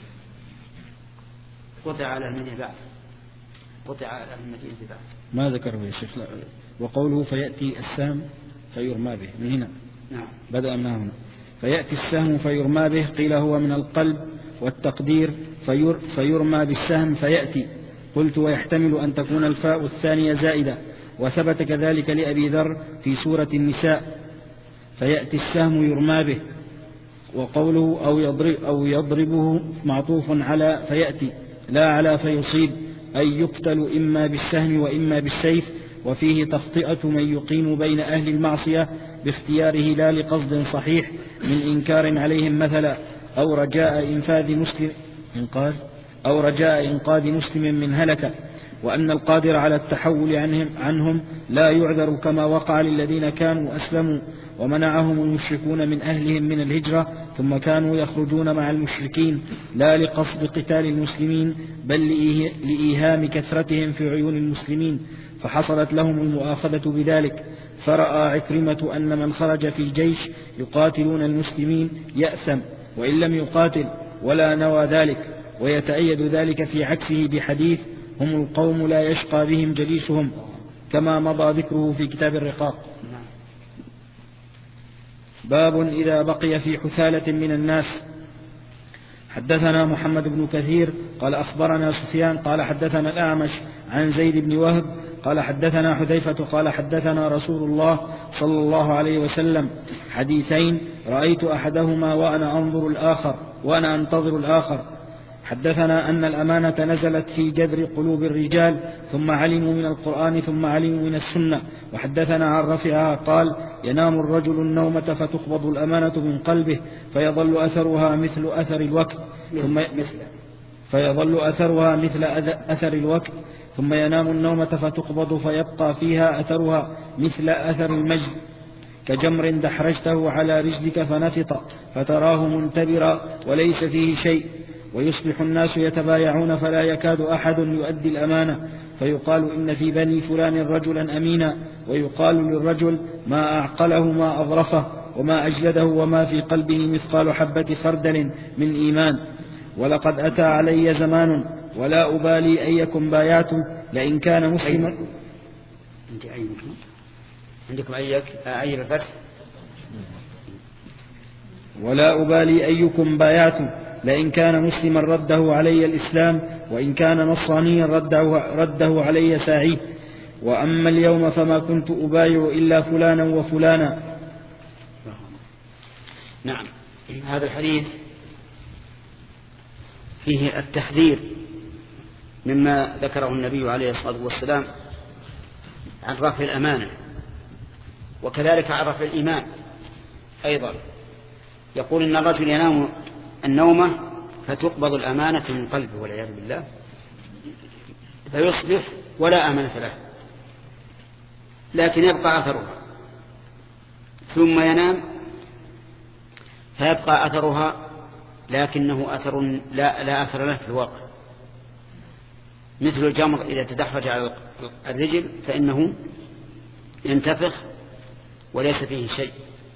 Speaker 1: قطع على المدينة بعد قطع على المدينة بعد
Speaker 7: ما ذكره يا شيخ. لا. وقوله فيأتي السهم فيرمى به من هنا.
Speaker 1: نعم.
Speaker 7: بدأ من هنا. فيأتي السهم فيرمى به قيل هو من القلب والتقدير فير فيرمى بالسهم فيأتي. قلت ويحتمل أن تكون الفاء الثانية زائدة وثبت كذلك لأبي ذر في سورة النساء فيأتي السهم يرمى به. وقوله أو, يضرب أو يضربه معطوف على فيأتي لا على فيصيب أي يقتل إما بالسهم وإما بالسيف. وفيه تخطئة من يقيم بين أهل المعصية باختياره لا لقصد صحيح من إنكار عليهم مثلا أو رجاء إنفاذ مسلم إنقاذ أو رجاء إنقاذ مسلم من هلكة. وأن القادر على التحول عنهم, عنهم لا يعذر كما وقع للذين كانوا أسلموا ومنعهم المشركون من أهلهم من الهجرة ثم كانوا يخرجون مع المشركين لا لقصد قتال المسلمين بل لإيهام كثرتهم في عيون المسلمين فحصلت لهم المؤاخذة بذلك. فرأى عكرمة أن من خرج في الجيش يقاتلون المسلمين يأثم وإن لم يقاتل ولا نوى ذلك ويتأيد ذلك في عكسه بحديث هم القوم لا يشقى بهم جليسهم كما مضى ذكره في كتاب الرقاق. باب إذا بقي في حثالة من الناس. حدثنا محمد بن كثير قال أخبرنا سفيان قال حدثنا الأعمش عن زيد بن وهب قال حدثنا حذيفة قال حدثنا رسول الله صلى الله عليه وسلم حديثين رأيت أحدهما وأنا أنظر الآخر وأنا أنتظر الآخر. حدثنا أن الأمانة نزلت في جذر قلوب الرجال ثم علموا من القرآن ثم علموا من السنة. وحدثنا عن رفعها قال ينام الرجل النومة فتقبض الأمانة من قلبه فيظل أثرها مثل أثر الوقت ثم فيظل أثرها مثل أثر الوقت ثم ينام النومة فتقبض فيبقى فيها أثرها مثل أثر المجد كجمر دحرجته على رجلك فنفط فتراه منتبرا وليس فيه شيء. ويصبح الناس يتبايعون فلا يكاد أحد يؤدي الأمانة فيقال إن في بني فلان رجلا أمينا ويقال للرجل ما أعقله ما أظرفه وما أجلده وما في قلبه مثقال حبة خردل من إيمان. ولقد أتى علي زمان ولا أبالي أيكم بايعت لئن كان مسلما.
Speaker 1: عندكم أيك أي الفتح
Speaker 7: ولا أبالي أيكم بايعت لئن كان مسلما رده علي الإسلام وإن كان نصرانيا رده, رده علي ساعيه. وأما اليوم فما كنت أبايع إلا فلانا وفلانا.
Speaker 1: نعم. هذا الحديث فيه التحذير مما ذكره النبي عليه الصلاة والسلام عن رفع الأمانة وكذلك عن رفع الإيمان أيضا. يقول إن الرجل ينام النومة فتقبض الأمانة من قلبه والعياذ بالله فيصبح ولا أمانة له لكن يبقى أثرها ثم ينام فيبقى أثرها لكنه أثر لا, لا أثر له في الواقع مثل الجمر إذا تدحرج على الرجل فإنه ينتفخ وليس فيه شيء.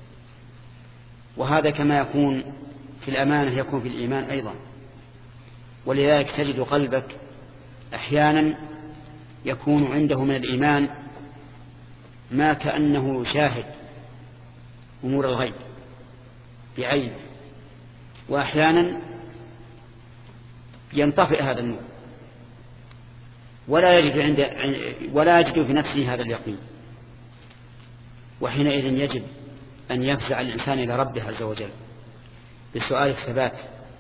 Speaker 1: وهذا كما يكون في الأمانة يكون في الإيمان أيضا. ولذلك تجد قلبك أحيانا يكون عنده من الإيمان ما كأنه يشاهد أمور الغيب بعينه وأحيانا ينطفئ هذا النور ولا يجد عند ولا يجد في نفسه هذا اليقين. وحينئذ يجب أن يفزع الإنسان إلى ربه عز وجل بسؤال الثبات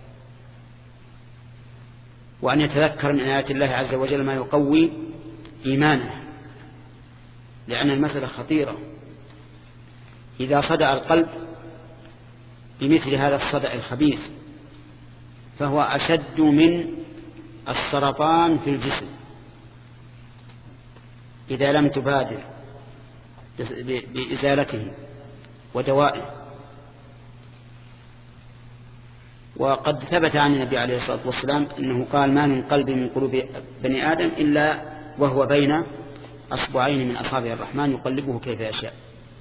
Speaker 1: وأن يتذكر من آيات الله عز وجل ما يقوي إيمانه لأن المسألة خطيرة. إذا صدأ القلب بمثل هذا الصدأ الخبيث فهو أشد من السرطان في الجسم إذا لم تبادر بإزالته ودوائه. وقد ثبت عن النبي عليه الصلاة والسلام أنه قال ما من قلب من قلوب بني آدم إلا وهو بين أصبعين من أصابع الرحمن يقلبه كيف يشاء.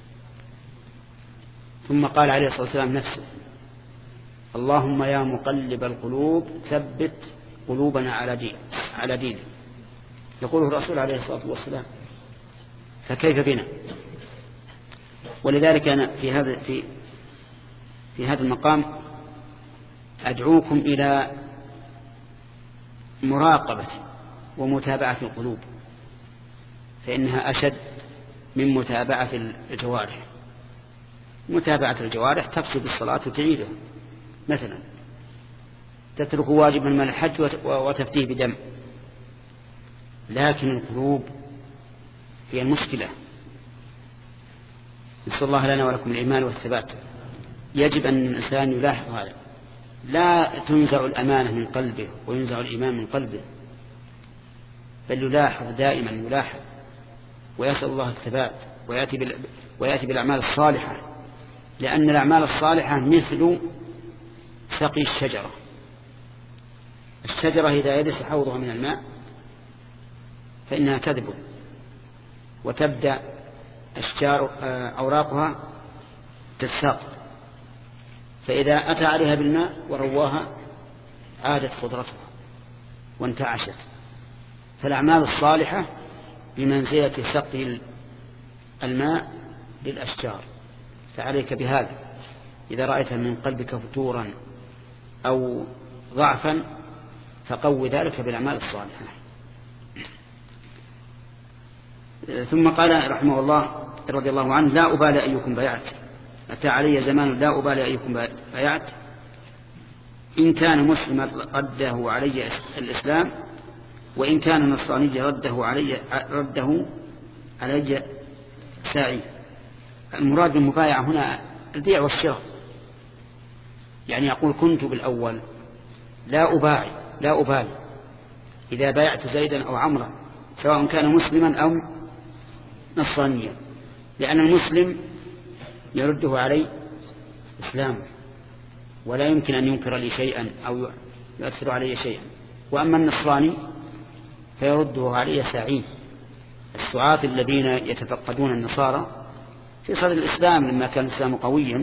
Speaker 1: ثم قال عليه الصلاة والسلام نفسه اللهم يا مقلب القلوب ثبت قلوبنا على دين على دينك يقوله الرسول عليه الصلاة والسلام فكيف بنا. ولذلك أنا في هذا في في هذا المقام أدعوكم إلى مراقبة ومتابعة القلوب فإنها أشد من متابعة الجوارح. متابعة الجوارح تفسد الصلاة وتعيدها مثلا تترك واجبا من الحج وتفتيه بدم لكن القلوب هي المشكلة. نسأل الله لنا ولكم الإيمان والثبات. يجب أن الإنسان يلاحظ هذا لا تنزع الأمانة من قلبه وينزع الإيمان من قلبه بل يلاحظ دائما يلاحظ ويسأل الله الثبات ويأتي, بال... ويأتي بالأعمال الصالحة لأن الأعمال الصالحة مثل سقي الشجرة. الشجرة إذا يبس حوضها من الماء فإنها تذبل وتبدأ أشجار أوراقها تتساقط فإذا أتى عليها بالماء ورواها عادت خضرتها وانتعشت. فالأعمال الصالحة بمنزلة سقي الماء للأشجار. فعليك بهذا إذا رأيت من قلبك فتورا أو ضعفا فقو ذلك بالأعمال الصالحة. ثم قال رحمه الله رضي الله عنه: لا أبالي أيكم بايعت، أتى علي زمان لا أبالي أيكم بايعت، إن كان مسلما رده علي الإسلام، وإن كان نصراني رده علي رده علي ساعي. المراد بالمبايعة هنا البيع والشراء، يعني يقول كنت بالأول لا أباعي لا أبالي إذا بايعت زيدا أو عمرا سواء كان مسلما أو نصرانيا، لأن المسلم يرده علي إسلامه ولا يمكن أن ينكر لي شيئا أو يؤثر علي شيئا، وأما النصراني فيرده علي ساعين، السعاة الذين يتفقدون النصارى في صدر الإسلام لما كان الإسلام قويا.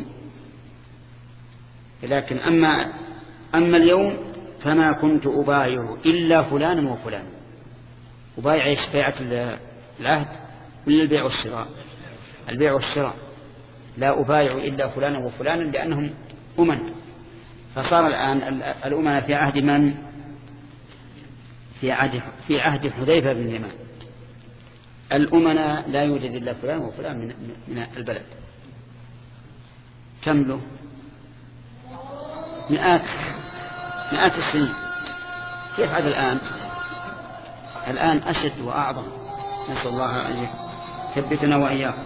Speaker 1: لكن أما, أما اليوم فما كنت أبايع إلا فلانا وفلانا. أبايع إيش؟ بيعة العهد ولا البيع والشراء؟ البيع والشراء. لا أبايع إلا فلانا وفلانا لأنهم أمن. فصار الآن الأمن في عهد من؟ في عهد, في عهد حذيفة بن اليمان. الأمنا لا يوجد إلا فلان وفلان من, من البلد. كم له؟ مئات مئات السنين. كيف عاد الآن؟ الآن أشد وأعظم. نسأل الله أن يثبتنا وإياكم.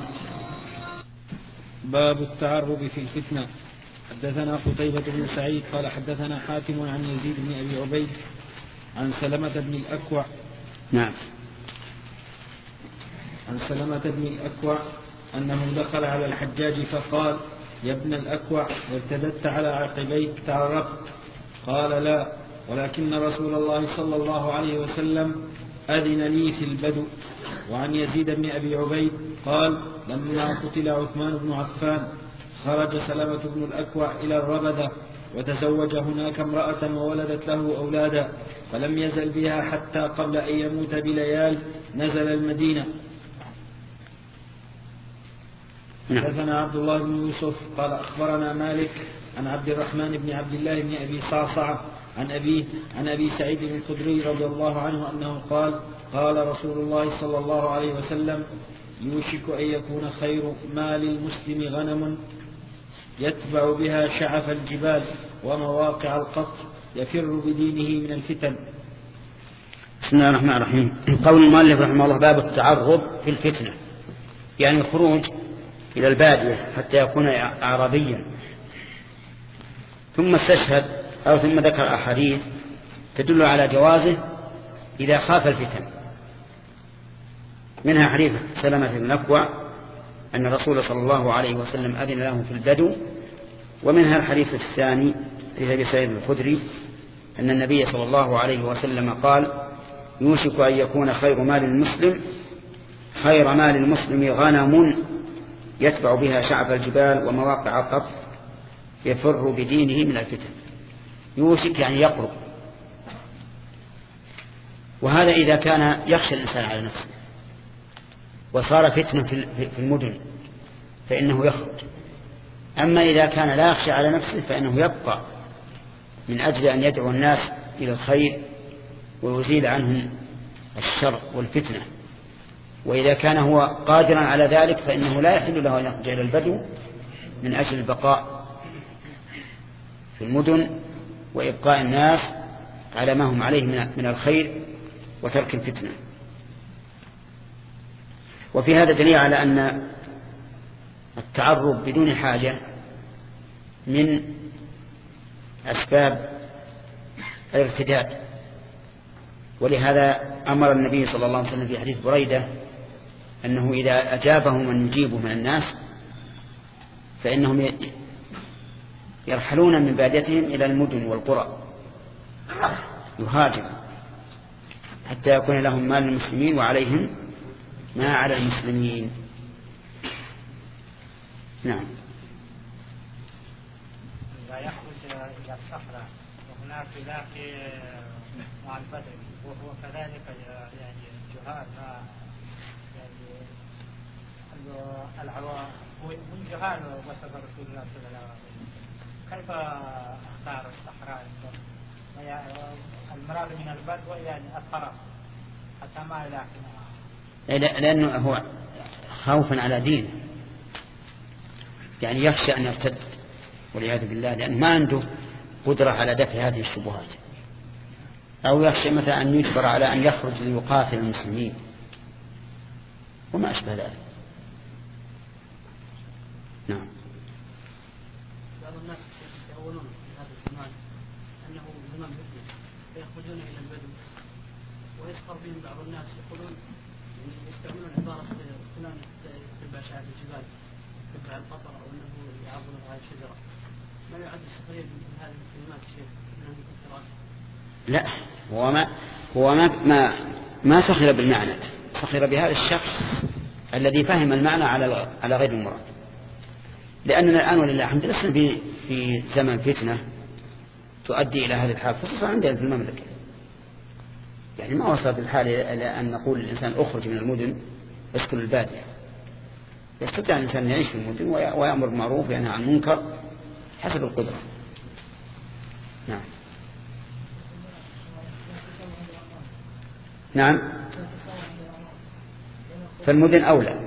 Speaker 7: باب التعرب في الفتنة. حدثنا قتيبة بن سعيد قال حدثنا حاتم عن يزيد بن أبي عبيد عن سلمة بن الأكوع
Speaker 1: نعم
Speaker 7: عن سلمة بن الأكوع أنه دخل على الحجاج فقال: يا ابن الأكوع، ارتددت على عقبيك تعربت؟ قال: لا، ولكن رسول الله صلى الله عليه وسلم أذن لي في البدو. وعن يزيد بن أبي عبيد قال: لما قتل عثمان بن عفان خرج سلمة بن الأكوع إلى الربذة وتزوج هناك امرأة وولدت له أولادا، فلم يزل بها حتى قبل أن يموت بليال نزل المدينة. حدثنا عبد الله بن يوسف قال أخبرنا مالك عن عبد الرحمن بن عبد الله بن أبي صعصعة عن أبيه عن أبي سعيد الخدري رضي الله عنه أنه قال: قال رسول الله صلى الله عليه وسلم: يوشك أن يكون خير مال المسلم غنم يتبع بها شعف الجبال ومواقع القطر يفر بدينه من الفتن.
Speaker 1: بسم الله الرحمن الرحيم. قول المؤلف رحمه الله: باب التعرض في الفتنة، يعني الخروج إلى البادية حتى يكون أعرابيا. ثم استشهد أو ثم ذكر أحاديث تدل على جوازه إذا خاف الفتن، منها حديث سلمة بن الأكوع أن الرسول صلى الله عليه وسلم أذن له في البدو، ومنها الحديث الثاني في أبي سعيد الخدري أن النبي صلى الله عليه وسلم قال: يوشك أن يكون خير مال المسلم خير مال المسلم غنم يتبع بها شعب الجبال ومواقع القطر يفر بدينه من الفتن. يوشك يعني يقرب، وهذا إذا كان يخشى الإنسان على نفسه وصار فتنة في المدن فإنه يخرج. أما إذا كان لا يخشى على نفسه فإنه يبقى من أجل أن يدعو الناس إلى الخير ويزيل عنهم الشر والفتنة. وإذا كان هو قادرا على ذلك فإنه لا يحل له أن يخرج إلى البدو من أجل البقاء في المدن وإبقاء الناس على ما هم عليه من الخير وترك الفتنة. وفي هذا دليل على أن التعرب بدون حاجة من أسباب الارتداد. ولهذا أمر النبي صلى الله عليه وسلم في حديث بريدة أنه إذا أجابه من يجيبه من الناس فإنهم يرحلون من باديتهم إلى المدن والقرى يهاجر حتى يكون لهم مال المسلمين وعليهم ما على المسلمين. نعم.
Speaker 6: إذا يخرج إلى الصحراء وهناك يلاقي مع البدو وهو كذلك يعني الجهال ما يعني العوام من جهال وصف رسول الله صلى الله عليه وسلم، كيف اختار الصحراء المراد من البدو يعني الطرف حتى ما يلاقي،
Speaker 1: لأنه هو خوفا على دينه، يعني يخشى أن يرتد والعياذ بالله، لأن ما عنده قدرة على دفع هذه الشبهات، أو يخشى مثلا أن يجبر على أن يخرج ليقاتل المسلمين وما أشبه ذلك. نعم.
Speaker 4: بعض الناس يتأولون في هذا الزمان أنه زمان فتنة، فيخرجون إلى البدو ويسخر بهم بعض الناس، يقولون يستعملون عبارة فلان تتبع شعب الجبال، تتبع القطر، أو أنه يعظم هذه الشجرة. ما يعد السخرية من هذه الكلمات شيء أنه مكثرات؟
Speaker 1: لا، هو ما هو ما ما, ما سخر بالمعنى، سخر بهذا الشخص الذي فهم المعنى على على غير المراد. لأننا الآن ولله الحمد لسنا في في زمن فتنة تؤدي إلى هذه الحال، خصوصا عندنا في المملكة. يعني ما وصلت الحال إلى أن نقول للإنسان أخرج من المدن اسكن البادية. يستطيع الإنسان أن يعيش في المدن ويأمر بالمعروف وينهى عن المنكر حسب القدرة. نعم. نعم، فالمدن أولى.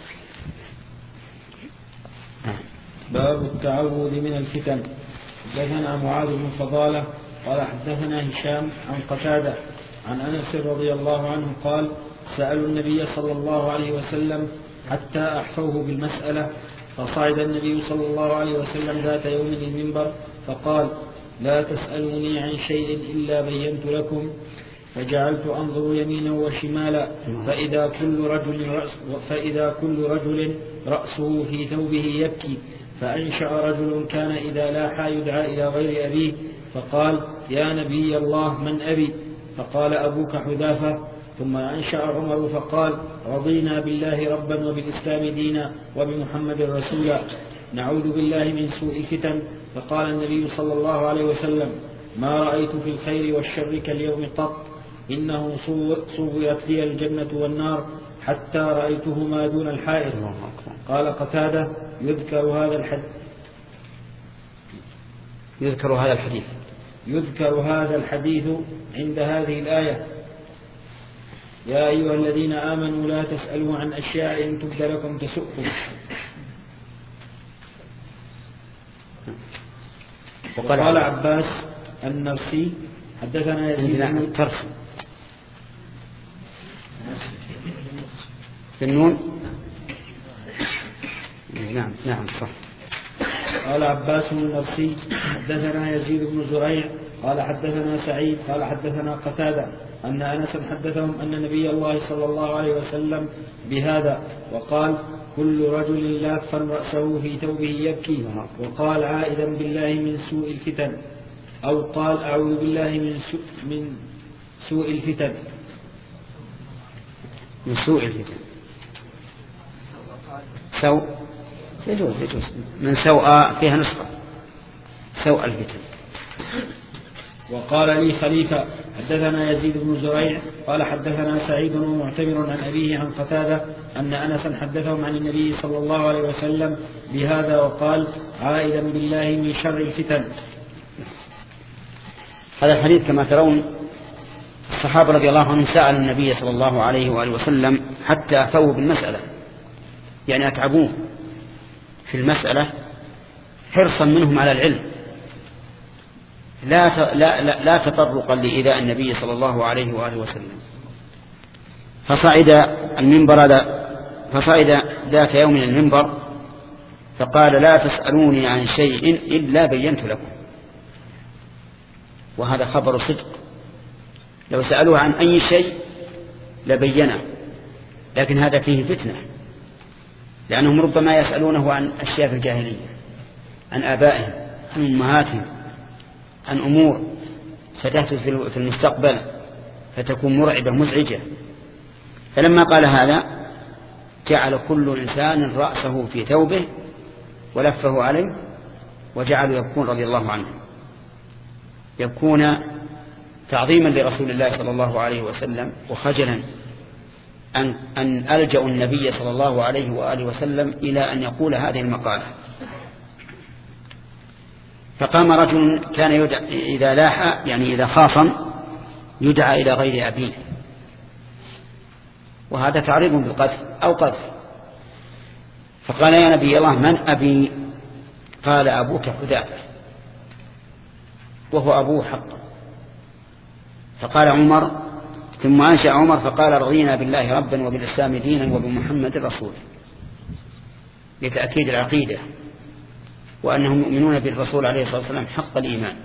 Speaker 7: باب التعوذ من الفتن. حدثنا معاذ بن فضالة قال حدثنا هشام عن قتادة عن أنس رضي الله عنه قال سألوا النبي صلى الله عليه وسلم حتى أحفوه بالمسألة، فصعد النبي صلى الله عليه وسلم ذات يوم المنبر فقال لا تسألوني عن شيء إلا بينت لكم، فجعلت أنظر يمينا وشمالا فإذا كل رجل رأس فإذا كل رجل رأسه في ثوبه يبكي، فأنشأ رجل كان إذا لاح يدعى إلى غير أبيه فقال يا نبي الله من أبي؟ فقال أبوك حذافة. ثم أنشأ عمر فقال رضينا بالله ربا وبالإسلام دينا وبمحمد رسولا، نعوذ بالله من سوء الفتن. فقال النبي صلى الله عليه وسلم ما رأيت في الخير والشر كاليوم قط، إنه صورت لي الجنة والنار حتى رأيتهما دون الحائط. قال قتادة يذكر هذا الحديث
Speaker 1: يذكر هذا الحديث
Speaker 7: يذكر هذا الحديث عند هذه الآية يا أيها الذين آمنوا لا تسألوا عن أشياء إن تبد لكم تسؤكم. وقال عباس النرسي حدثنا يزيد بن
Speaker 1: الترس في النون. نعم نعم صح.
Speaker 7: قال عباس النرسي حدثنا يزيد بن زريع قال حدثنا سعيد قال حدثنا قتادة أن أنس حدثهم أن نبي الله صلى الله عليه وسلم بهذا وقال كل رجل لافا رأسه في ثوبه يبكي، وقال عائدا بالله من سوء الفتن، أو قال أعوذ بالله من سوء, من سوء الفتن
Speaker 1: من سوء الفتن سوء يجوز يجوز من سوء فيها نسخة سوء الفتن.
Speaker 7: وقال لي خليفة حدثنا يزيد بن زريع قال حدثنا سعيد ومعتمر عن أبيه عن قتادة أن أنسا حدثهم عن النبي صلى الله عليه وسلم بهذا وقال عائدا بالله من شر الفتن.
Speaker 1: هذا الحديث كما ترون الصحابة رضي الله عنهم سألوا النبي صلى الله عليه وآله وسلم حتى أفوه بالمسألة، يعني أتعبوه في المسألة حرصا منهم على العلم، لا لا لا, لا تطرقا لإيذاء النبي صلى الله عليه وآله وسلم. فصعد المنبر فصعد ذات يوم المنبر فقال لا تسألوني عن شيء إلا بينت لكم. وهذا خبر صدق، لو سألوه عن أي شيء لبينه، لكن هذا فيه فتنة، لأنهم ربما يسألونه عن أشياء في الجاهلية، عن آبائهم، عن أمهاتهم، عن أمور ستحدث في المستقبل فتكون مرعبة مزعجة. فلما قال هذا جعل كل إنسان رأسه في ثوبه ولفه عليه وجعلوا يبكون رضي الله عنه، يبكون تعظيما لرسول الله صلى الله عليه وسلم وخجلا أن, أن ألجأوا النبي صلى الله عليه وآله وسلم إلى أن يقول هذه المقالة. فقام رجل كان يدعى إذا لاح يعني إذا خاصم يدعى إلى غير أبيه، وهذا تعريض بالقذف أو قذف. فقال يا نبي الله من أبي؟ قال أبوك حذافة، وهو أبوه حقا. فقال عمر ثم أنشأ عمر فقال رضينا بالله ربا وبالإسلام دينا وبمحمد رسولا، لتأكيد العقيدة وأنهم يؤمنون بالرسول عليه الصلاة والسلام حق الإيمان.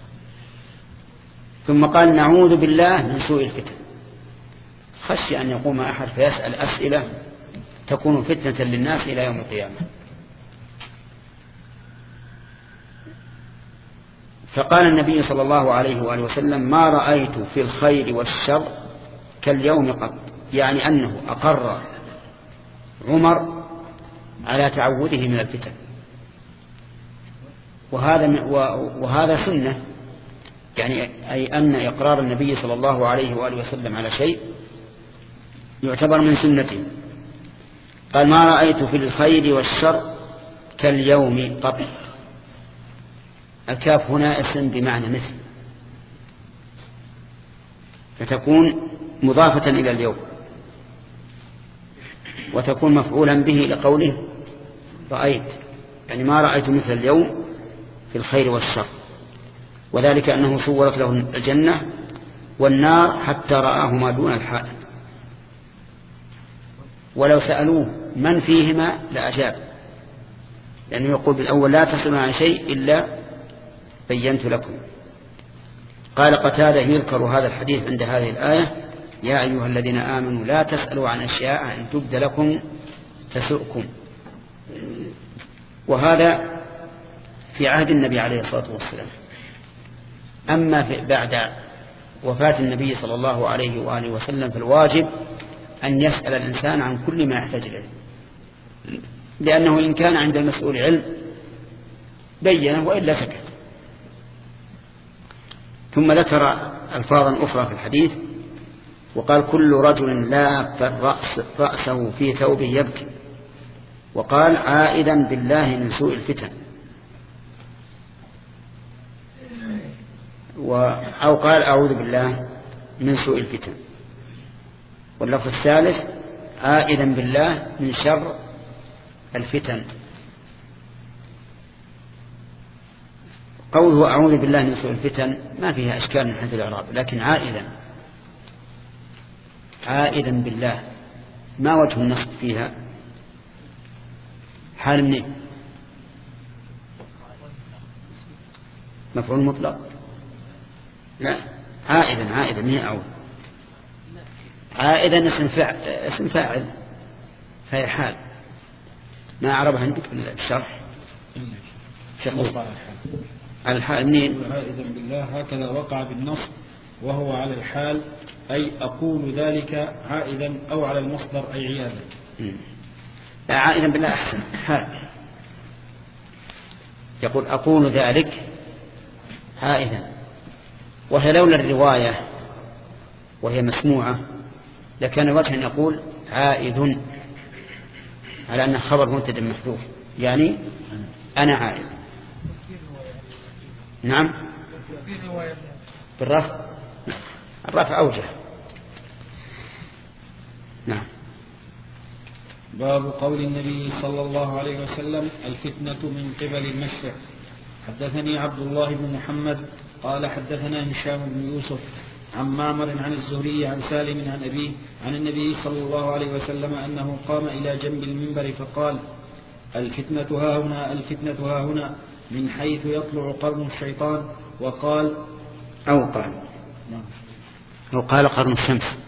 Speaker 1: ثم قال نعوذ بالله من سوء الفتن، خشي أن يقوم أحد فيسأل أسئلة تكون فتنة للناس إلى يوم القيامة. فقال النبي صلى الله عليه وآله وسلم ما رأيت في الخير والشر كاليوم قط، يعني أنه أقر عمر على تعوده من الفتن، وهذا وهذا سنة، يعني أي أن إقرار النبي صلى الله عليه وآله وسلم على شيء يعتبر من سنته. قال ما رأيت في الخير والشر كاليوم قط، الكاف هنا اسم بمعنى مثل، فتكون مضافة إلى اليوم وتكون مفعولا به لقوله رأيت، يعني ما رأيت مثل اليوم في الخير والشر، وذلك أنه صورت له الجنة والنار حتى رآهما دون الحائط، ولو سألوه من فيهما لأجاب، لأنه يقول بالأول لا تسألون عن شيء إلا بينت لكم. قال قتادة يذكر هذا الحديث عند هذه الآية يا أيها الذين آمنوا لا تسألوا عن أشياء إن تبد لكم تسؤكم، وهذا في عهد النبي عليه الصلاة والسلام. أما بعد وفاة النبي صلى الله عليه وآله وسلم فالواجب أن يسأل الإنسان عن كل ما يحتاج إليه، لأنه إن كان عند المسؤول علم بينه وإلا سكت. ثم ذكر ألفاظا أخرى في الحديث وقال كل رجل لاف الرأس رأسه في ثوبه يبكي، وقال عائدا بالله من سوء الفتن، أو قال أعوذ بالله من سوء الفتن. واللفظ الثالث عائدا بالله من شر الفتن. قوله أعوذ بالله من سوء الفتن ما فيها أشكال من حيث الإعراب، لكن عائدا عائدا بالله ما وجه النصب فيها؟ حال منين؟ مفعول مطلق؟ لا، عائدا عائدا من أعوذ، عائدا اسم فاعل اسم فاعل فهي حال ما أعربها عندك بالشرح على الحال منين؟
Speaker 7: عائدا بالله هكذا وقع بالنصب وهو على الحال، أي أقول ذلك عائدا، أو على المصدر أي عيادا.
Speaker 1: لا، عائدا بالله أحسن، حال يقول أقول ذلك عائدا، وهي لولا الرواية وهي مسموعة لكان وجه أن يقول عائد على أن خبر مبتدأ محذوف، يعني أنا عائد. نعم بالرفع، الرفع أوجه. نعم.
Speaker 7: باب قول النبي صلى الله عليه وسلم الفتنة من قبل المشرق. حدثني عبد الله بن محمد قال حدثنا هشام بن يوسف عن معمر عن الزهري عن سالم عن أبيه عن النبي صلى الله عليه وسلم أنه قام إلى جنب المنبر فقال الفتنة ها هنا الفتنة ها هنا من حيث يطلع قرن الشيطان، وقال
Speaker 1: أو قال أو قال قرن الشمس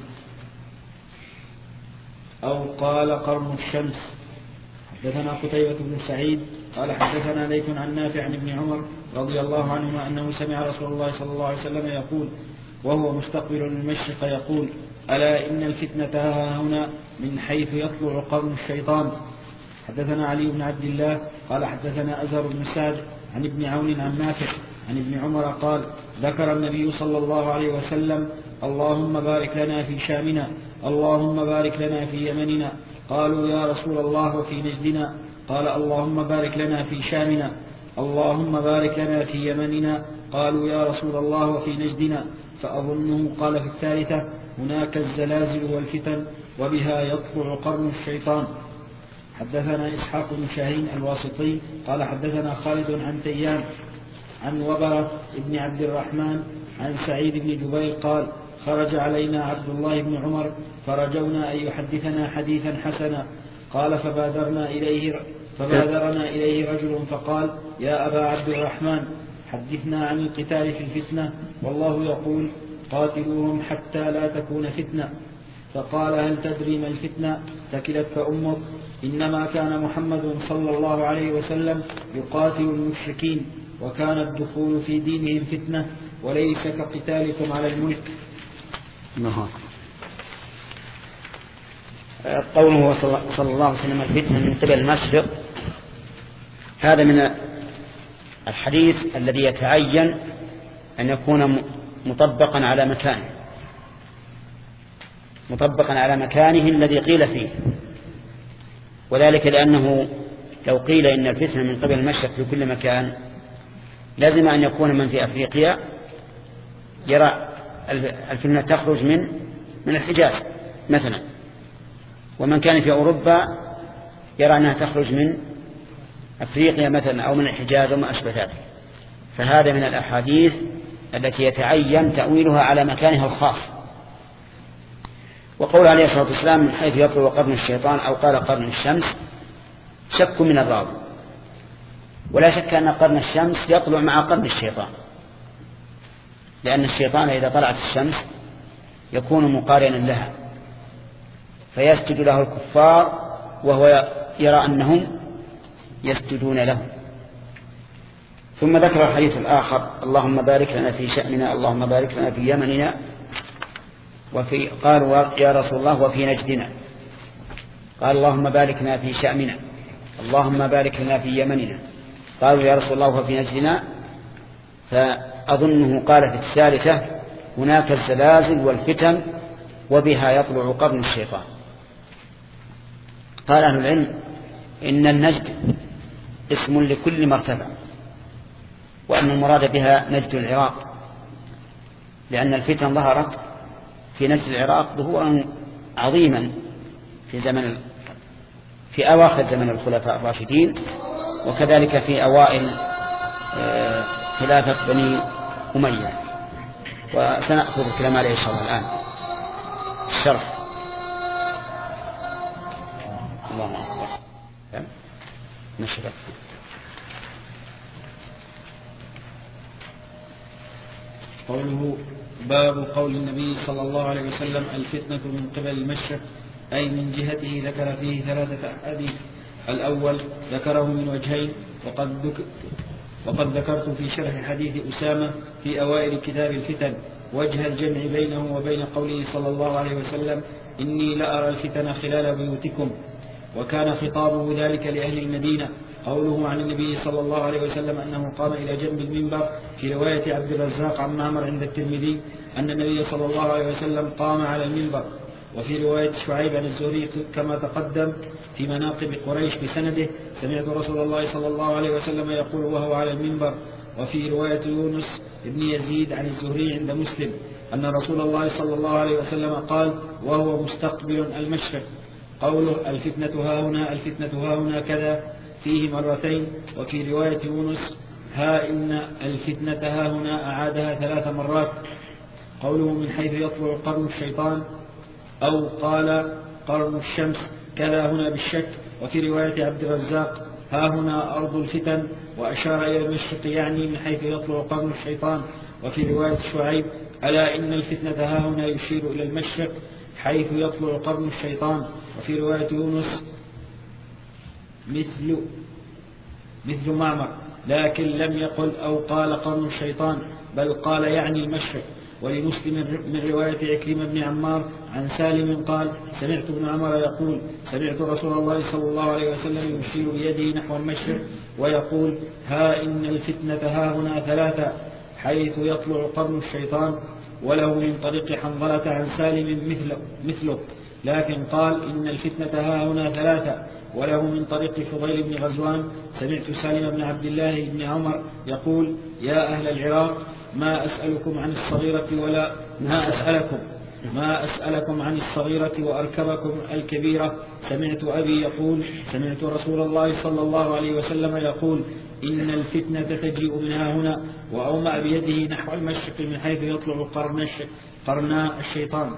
Speaker 7: أو قال قرن الشمس. حدثنا قتيبة بن سعيد قال حدثنا ليث عن نافع عن ابن عمر رضي الله عنهما أنه سمع رسول الله صلى الله عليه وسلم يقول وهو مستقبل المشرق يقول ألا إن الفتنة ها هنا من حيث يطلع قرن الشيطان. حدثنا علي بن عبد الله قال حدثنا أزهر بن سعد عن ابن عون عن نافع عن ابن عمر قال ذكر النبي صلى الله عليه وسلم اللهم بارك لنا في شامنا اللهم بارك لنا في يمننا. قالوا يا رسول الله وفي نجدنا؟ قال اللهم بارك لنا في شامنا اللهم بارك لنا في يمننا. قالوا يا رسول الله وفي نجدنا. فأظنه قال في الثالثة هناك الزلازل والفتن وبها يطلع قرن الشيطان. حدثنا إسحاق بن شاهين الواسطي قال حدثنا خالد عن تيام عن وبرة بن عبد الرحمن عن سعيد بن جبير قال خرج علينا عبد الله بن عمر فرجونا أن يحدثنا حديثا حسنا. قال فبادرنا إليه فبادرنا إليه رجل فقال يا أبا عبد الرحمن حدثنا عن القتال في الفتنة والله يقول قاتلوهم حتى لا تكون فتنة. فقال هل تدري ما الفتنة؟ ثكلتك أمك. إنما كان محمد صلى الله عليه وسلم يقاتل المشركين وكان الدخول في دينهم فتنة وليس كقتالكم على الملك.
Speaker 1: قوله صلى الله عليه وسلم الفتنة من قبل المشرق، هذا من الحديث الذي يتعين أن يكون مطبقا على مكانه مطبقا على مكانه الذي قيل فيه، وذلك لأنه لو قيل إن الفتنة من قبل المشرق في كل مكان لازم أن يكون من في أفريقيا يرى الفتنة تخرج من من الحجاز مثلا، ومن كان في أوروبا يرى أنها تخرج من أفريقيا مثلا أو من الحجاز وما أشبه ذلك. فهذا من الأحاديث التي يتعين تأويلها على مكانها الخاص. وقول عليه الصلاة والسلام من حيث يطلع قرن الشيطان أو قال قرن الشمس شك من الراوي، ولا شك أن قرن الشمس يطلع مع قرن الشيطان، لأن الشيطان إذا طلعت الشمس يكون مقارنا لها فيسجد له الكفار وهو يرى أنهم يسجدون له. ثم ذكر الحديث الآخر اللهم بارك لنا في شأننا اللهم بارك لنا في يمننا، وفي قالوا يا رسول الله وفي نجدنا. قال اللهم بارك لنا في شأننا اللهم بارك لنا في يمننا. قالوا يا رسول الله وفي نجدنا، فأظنه قال في الثالثة هناك الزلازل والفتن وبها يطلع قرن الشيطان. قال أهل العلم إن النجد اسم لكل مرتبة، وأن المراد بها نجد العراق، لأن الفتن ظهرت في نجد العراق ظهورا عظيما في زمن في أواخر زمن الخلفاء الراشدين، وكذلك في أوائل خلافة بني أمية. وسنأخذ الكلام عليه إن شاء الله الآن الشرح. الله أكبر. نشرح.
Speaker 7: قوله باب قول النبي صلى الله عليه وسلم الفتنة من قبل المشرق، أي من جهته، ذكر فيه ثلاثة أحاديث. الأول ذكره من وجهين، وقد, ذك وقد ذكرت في شرح حديث أسامة في أوائل كتاب الفتن وجه الجمع بينه وبين قوله صلى الله عليه وسلم إني لأرى الفتن خلال بيوتكم، وكان خطابه ذلك لأهل المدينة. قوله عن النبي صلى الله عليه وسلم أنه قام إلى جنب المنبر في رواية عبد الرزاق عن معمر عند الترمذي أن النبي صلى الله عليه وسلم قام على المنبر. وفي رواية شعيب عن الزهري كما تقدم في مناقب قريش بسنده سمعت رسول الله صلى الله عليه وسلم يقول وهو على المنبر. وفي رواية يونس بن يزيد عن الزهري عند مسلم أن رسول الله صلى الله عليه وسلم قال وهو مستقبل المشرق. قوله الفتنة ها هنا الفتنة ها هنا كذا فيه مرتين. وفي رواية يونس ها إن الفتنة ها هنا أعادها ثلاث مرات. قوله من حيث يطلع قرن الشيطان أو قال قرن الشمس كذا هنا بالشك. وفي رواية عبد الرزاق ها هنا أرض الفتن، وأشار إلى المشرق يعني من حيث يطلع قرن الشيطان. وفي رواية شعيب ألا إن الفتنة ها هنا يشير إلى المشرق حيث يطلع قرن الشيطان. وفي رواية يونس مثل مثل معمر لكن لم يقل أو قال قرن الشيطان بل قال يعني المشرق. ولمسلم من رواية عكرمة بن عمار عن سالم قال سمعت ابن عمر يقول سمعت رسول الله صلى الله عليه وسلم يشير بيده نحو المشرق ويقول ها إن الفتنة ها هنا ثلاثة حيث يطلع قرن الشيطان. وله من طريق حنظلة عن سالم مثله, مثله لكن قال إن الفتنة ها هنا ثلاثة وله من طريق فضيل بن غزوان سمعت سالم بن عبد الله بن عمر يقول يا أهل العراق ما أسألكم عن الصغيرة ولا ما أسألكم ما أسألكم عن الصغيرة وأركبكم الكبيرة. سمعت أبي يقول سمعت رسول الله صلى الله عليه وسلم يقول إن الفتنة تجيء منها هنا، وأومأ بيده نحو المشرق من حيث يطلع قرنا الشيطان.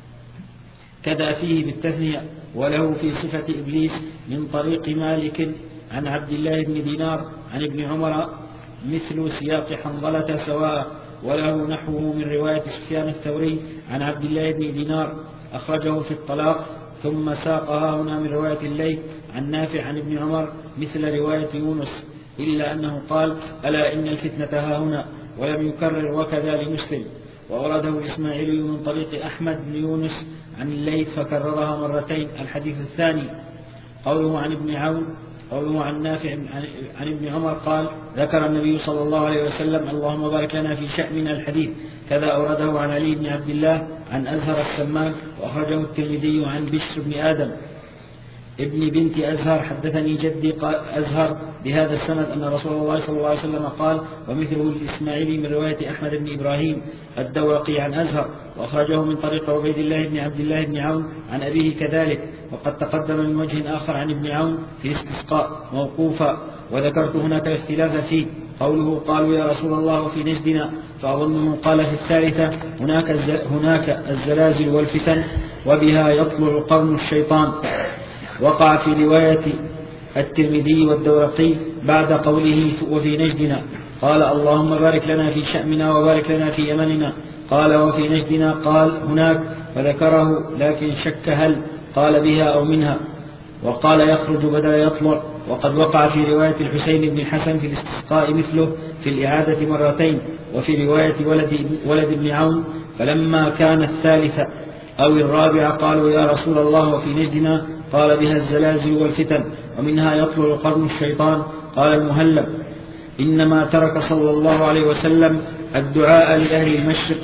Speaker 7: كذا فيه بالتثنية. وله في صفة إبليس من طريق مالك عن عبد الله بن دينار عن ابن عمر مثل سياق حنظلة سواء. وله نحوه من رواية سفيان الثوري عن عبد الله بن دينار أخرجه في الطلاق. ثم ساقها هنا من رواية الليث عن نافع عن ابن عمر مثل رواية يونس، إلا أنه قال ألا إن الفتنة ها هنا، ولم يكرر وكذا لمسلم. وأورده الإسماعيلي من طريق أحمد بن يونس عن الليث فكررها مرتين. الحديث الثاني قوله عن ابن عون قوله عن نافع عن ابن عمر قال ذكر النبي صلى الله عليه وسلم اللهم بارك لنا في شأننا الحديث. كذا أورده عن علي بن عبد الله عن أزهر السمان، وأخرجه الترمذي عن بشر بن آدم ابن بنت أزهر حدثني جدي أزهر بهذا السند أن رسول الله صلى الله عليه وسلم قال، ومثله الإسماعيلي من رواية أحمد بن إبراهيم الدورقي عن أزهر، وأخرجه من طريق عبيد الله بن عبد الله بن عون عن أبيه كذلك. وقد تقدم من وجه آخر عن ابن عون في الاستسقاء موقوفا، وذكرت هناك الاختلاف فيه. قوله قالوا يا رسول الله في نجدنا، فأظنه قال في الثالثة هناك, هناك الزلازل والفتن وبها يطلع قرن الشيطان. وقع في رواية الترمذي والدورقي بعد قوله وفي نجدنا قال اللهم بارك لنا في شأمنا وبارك لنا في يمننا، قال وفي نجدنا قال هناك فذكره، لكن شك هل قال بها أو منها، وقال يخرج بدل يطلع. وقد وقع في رواية الحسين بن الحسن في الاستسقاء مثله في الإعادة مرتين. وفي رواية ولد, ولد بن عون فلما كان الثالثة أو الرابعة قالوا يا رسول الله وفي نجدنا، قال بها الزلازل والفتن ومنها يطلع قرن الشيطان. قال المهلب إنما ترك صلى الله عليه وسلم الدعاء لأهل المشرق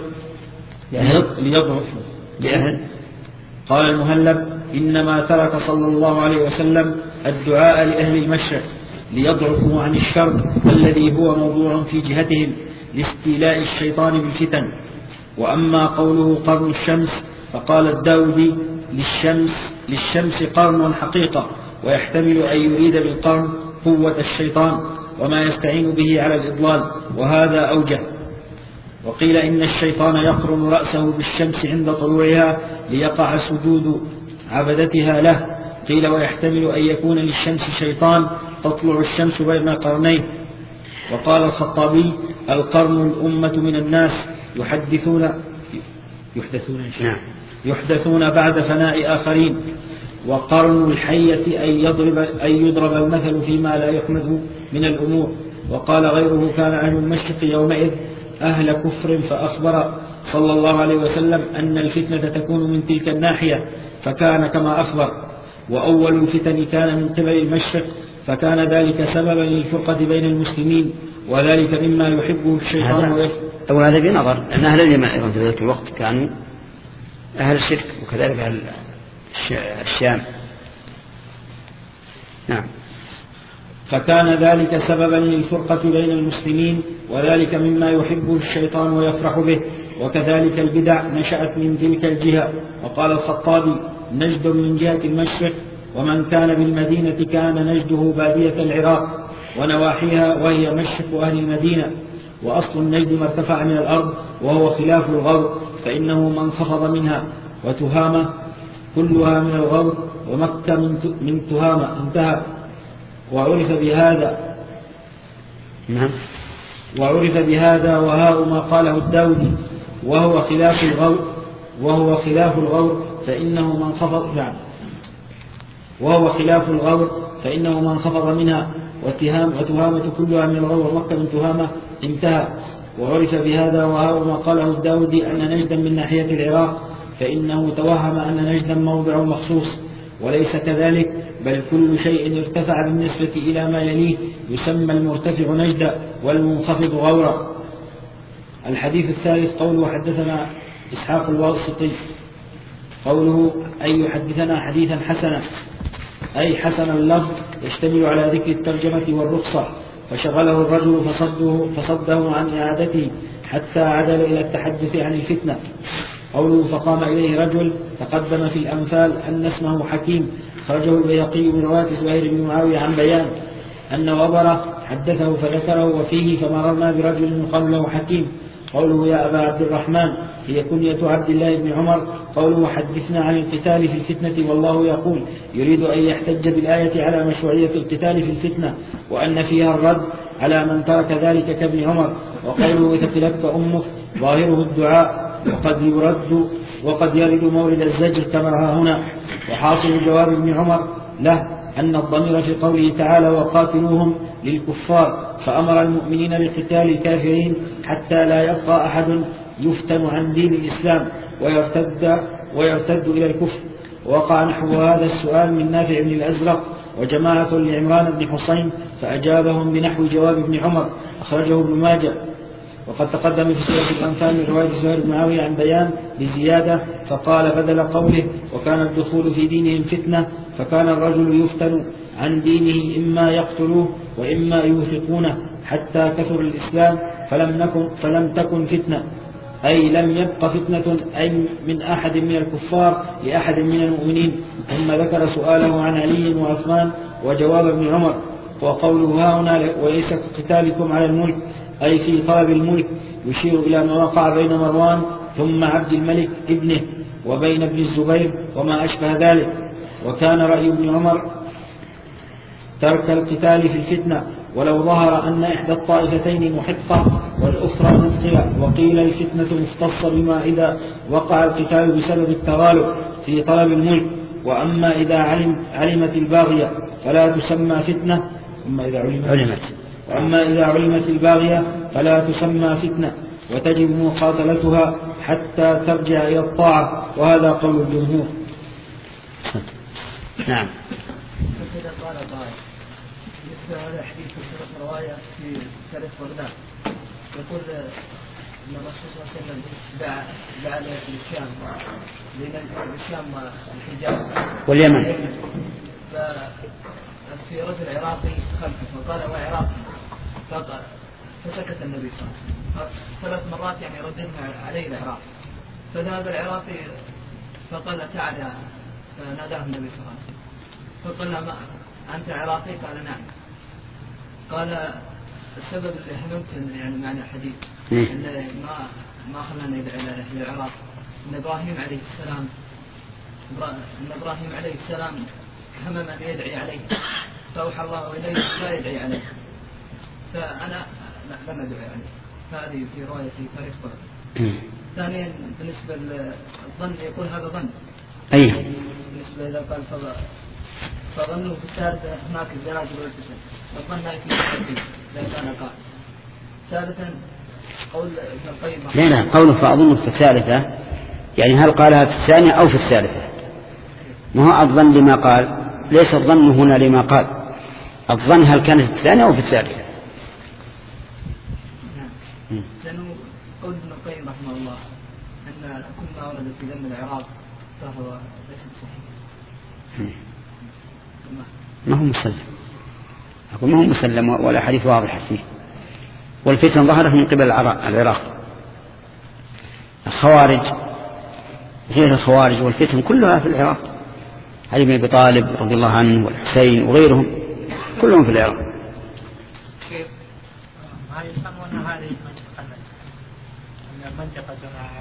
Speaker 7: ليضعفوا لأهل قال المهلب إنما ترك صلى الله عليه وسلم الدعاء لأهل المشرق ليضعفوا عن الشر الذي هو موضوع في جهتهم لاستيلاء الشيطان بالفتن. وأما قوله قرن الشمس فقال الداودي للشمس, للشمس قرن حقيقة، ويحتمل أن يريد بالقرن قوة الشيطان وما يستعين به على الإضلال، وهذا أوجه. وقيل إن الشيطان يقرن رأسه بالشمس عند طلوعها ليقع سجود عبدتها له. قيل ويحتمل أن يكون للشمس شيطان تطلع الشمس بين قرنين. وقال الخطابي القرن الأمة من الناس يحدثون يحدثون نعم. يحدثون بعد فناء آخرين. وقرن الحية أن يضرب, أن يضرب المثل فيما لا يحمد من الأمور. وقال غيره كان أهل المشرق يومئذ أهل كفر، فأخبر صلى الله عليه وسلم أن الفتنة تكون من تلك الناحية، فكان كما أخبر. وأول الفتن كان من قبل المشرق، فكان ذلك سببا للفرقة بين المسلمين، وذلك مما يحبه الشيطان ويفعل.
Speaker 1: أو هذا بنظر أن أهل اليمن أيضا في ذلك الوقت كانوا أهل الشرك، وكذلك أهل الشام. نعم.
Speaker 7: فكان ذلك سببا للفرقة بين المسلمين، وذلك مما يحبه الشيطان ويفرح به. وكذلك البدع نشأت من تلك الجهة. وقال الخطابي نجد من جهة المشرق، ومن كان بالمدينة كان نجده بادية العراق ونواحيها، وهي مشرق أهل المدينة. وأصل النجد ما ارتفع من الأرض، وهو خلاف الغور، فإنه ما انخفض منها. وتهامة كلها من الغور، ومكة من تهامة انتهى. وعرف بهذا
Speaker 1: نعم.
Speaker 7: وعرف بهذا وهاء ما قاله الداودي، وهو خلاف الغور وهو خلاف الغور فإنه من خفض نعم وهو خلاف الغور فإنه من خفض منها. وتهام وتهامة كلها من الغور، ومكة من تهامة انتهى. وعرف بهذا وهاء ما قاله الداودي أن نجدا من ناحية العراق، فإنه توهم أن نجدا موضع مخصوص، وليس كذلك، بل كل شيء ارتفع بالنسبة إلى ما يليه يسمى المرتفع نجدا والمنخفض غورا. الحديث الثالث قوله حدثنا إسحاق الواسطي، قوله أن يحدثنا حديثا حسنا، أي حسن اللفظ يشتمل على ذكر الترجمة والرخصة، فشغله الرجل فصده, فصده عن إعادته حتى عدل إلى التحدث عن الفتنة. قوله فقام إليه رجل تقدم في الأنفال أن اسمه حكيم، خرجه البيهقي من رواية زهير بن معاوية عن بيان أن وبرة حدثه فذكره وفيه فمررنا برجل يقال له حكيم. قوله يا أبا عبد الرحمن هي كنية عبد الله بن عمر. قوله حدثنا عن القتال في الفتنة والله يقول يريد أن يحتج بالآية على مشروعية القتال في الفتنة وأن فيها الرد على من ترك ذلك كابن عمر. وقوله ثقلتك أمك ظاهره الدعاء وقد يرد وقد يرد مورد الزجر كما ها هنا. وحاصل جواب ابن عمر له أن الضمير في قوله تعالى وقاتلوهم للكفار، فأمر المؤمنين لقتال الكافرين حتى لا يبقى أحد يفتن عن دين الإسلام ويرتد, ويرتد إلى الكفر. وقع نحو هذا السؤال من نافع بن الأزرق وجماعة لعمران بن حسين فأجابهم بنحو جواب ابن عمر، أخرجه ابن ماجه. وقد تقدم في سورة الأنفال من رواية زهير بن معاوية عن بيان بزيادة فقال بدل قوله وكان الدخول في دينهم فتنة، فكان الرجل يفتن عن دينه إما يقتلوه وإما يوثقونه حتى كثر الإسلام فلم, نكن فلم تكن فتنة، أي لم يبق فتنة أي من أحد من الكفار لأحد من المؤمنين. ثم ذكر سؤاله عن علي وعثمان وجواب ابن عمر. وقوله ها هنا وليس كقتالكم على الملك أي في طلب الملك، يشير إلى ما وقع بين مروان ثم عبد الملك ابنه وبين ابن الزبير وما أشبه ذلك. وكان رأي ابن عمر ترك القتال في الفتنة ولو ظهر أن إحدى الطائفتين محقة والأخرى مبطلة. وقيل الفتنة مختصة بما إذا وقع القتال بسبب التغالب في طلب الملك، وأما إذا علم علمت الباغية فلا تسمى فتنة أما إذا علمت, علمت. وأما إذا علمت الباغية فلا تسمى فتنة وتجب مقاتلتها حتى ترجع إلى الطاعة، وهذا قول الجمهور.
Speaker 1: نعم.
Speaker 2: كذا قال قائل بالنسبة هذا حديث في رواية في تاريخ بغداد يقول أن الرسول صلى الله عليه وسلم دعا دعا للشام للشام والحجاز
Speaker 1: واليمن،
Speaker 2: ففي رجل عراقي خلفه فقال هو عراقي فقال فسكت النبي صلى الله عليه وسلم ثلاث مرات يعني رددها عليه العراقي، فذهب العراقي فقال تعال فناداه النبي صلى الله عليه وسلم فقال ما أنت عراقي؟ قال نعم. قال السبب اللي حملت يعني معنى الحديث إن ما ما خلنا ندعي إلى العراق إن إبراهيم عليه السلام إن إبراهيم عليه السلام همم أن يدعي عليه فأوحى الله إليه لا يدعي عليه، فأنا لم أدعي عليه. فهذه في رواية في تاريخ بغداد. ثانيا بالنسبة للظن يقول هذا ظن
Speaker 1: أي
Speaker 2: بالنسبة إذا قال فظنوا في الثالثة هناك الزواج والفتن والظن لا يكون التقديم إذا كان قال. ثالثا قول ابن القيم
Speaker 1: لا لا قوله فأظن في الثالثة يعني هل قالها في الثانية أو في الثالثة؟ ما هو الظن لما قال، ليس الظن هنا لما قال، الظن هل كانت في الثانية أو في الثالثة.
Speaker 2: نعم. لأنه قول ابن القيم رحمه الله أن كل ما ورد في ذم العراق فهو ليس صحيح.
Speaker 1: ما هو مسلم، أقول ما هو مسلم ولا حديث واضح فيه. والفتن ظهرت من قبل العراق، الخوارج غير الخوارج والفتن كلها في العراق، علي بن أبي طالب رضي الله عنه والحسين وغيرهم كلهم في العراق.
Speaker 6: ما يسمون هذه المنطقة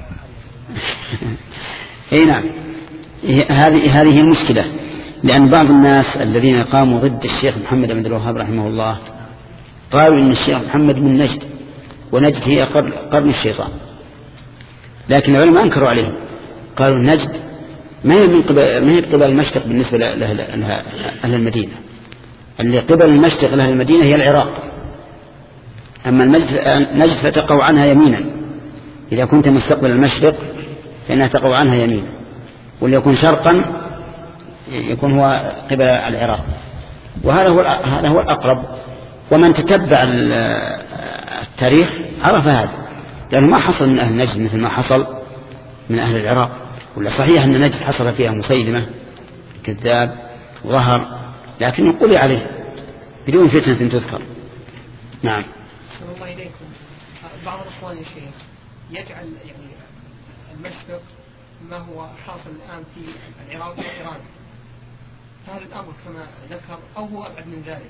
Speaker 1: اي نعم، هذه هذه المشكلة، لأن بعض الناس الذين قاموا ضد الشيخ محمد بن عبد الوهاب رحمه الله قالوا إن الشيخ محمد من نجد، ونجد هي قرن الشيطان، لكن العلماء أنكروا عليهم، قالوا نجد ما هي من قبل ما هي قبل المشرق بالنسبة لأهل المدينة، اللي قبل المشرق لأهل المدينة هي العراق، أما نجد فتقع عنها يمينا، إذا كنت مستقبل المشرق فإنها تقع عنها يمينا، واللي يكون شرقا يكون هو قبل العراق، وهذا هو هذا هو الأقرب. ومن تتبع التاريخ عرف هذا، لأنه ما حصل من أهل نجد مثل ما حصل من أهل العراق. ولا صحيح أن نجد حصل فيها مسيلمة كذاب وظهر لكن يقول عليه بدون فتنة تذكر. نعم.
Speaker 3: صلى الله إليكم. بعض الإخوان يا شيخ يجعل يعني المشرق ما هو حاصل الآن في العراق وإيران، فهل الأمر كما ذكر أو هو أبعد من ذلك؟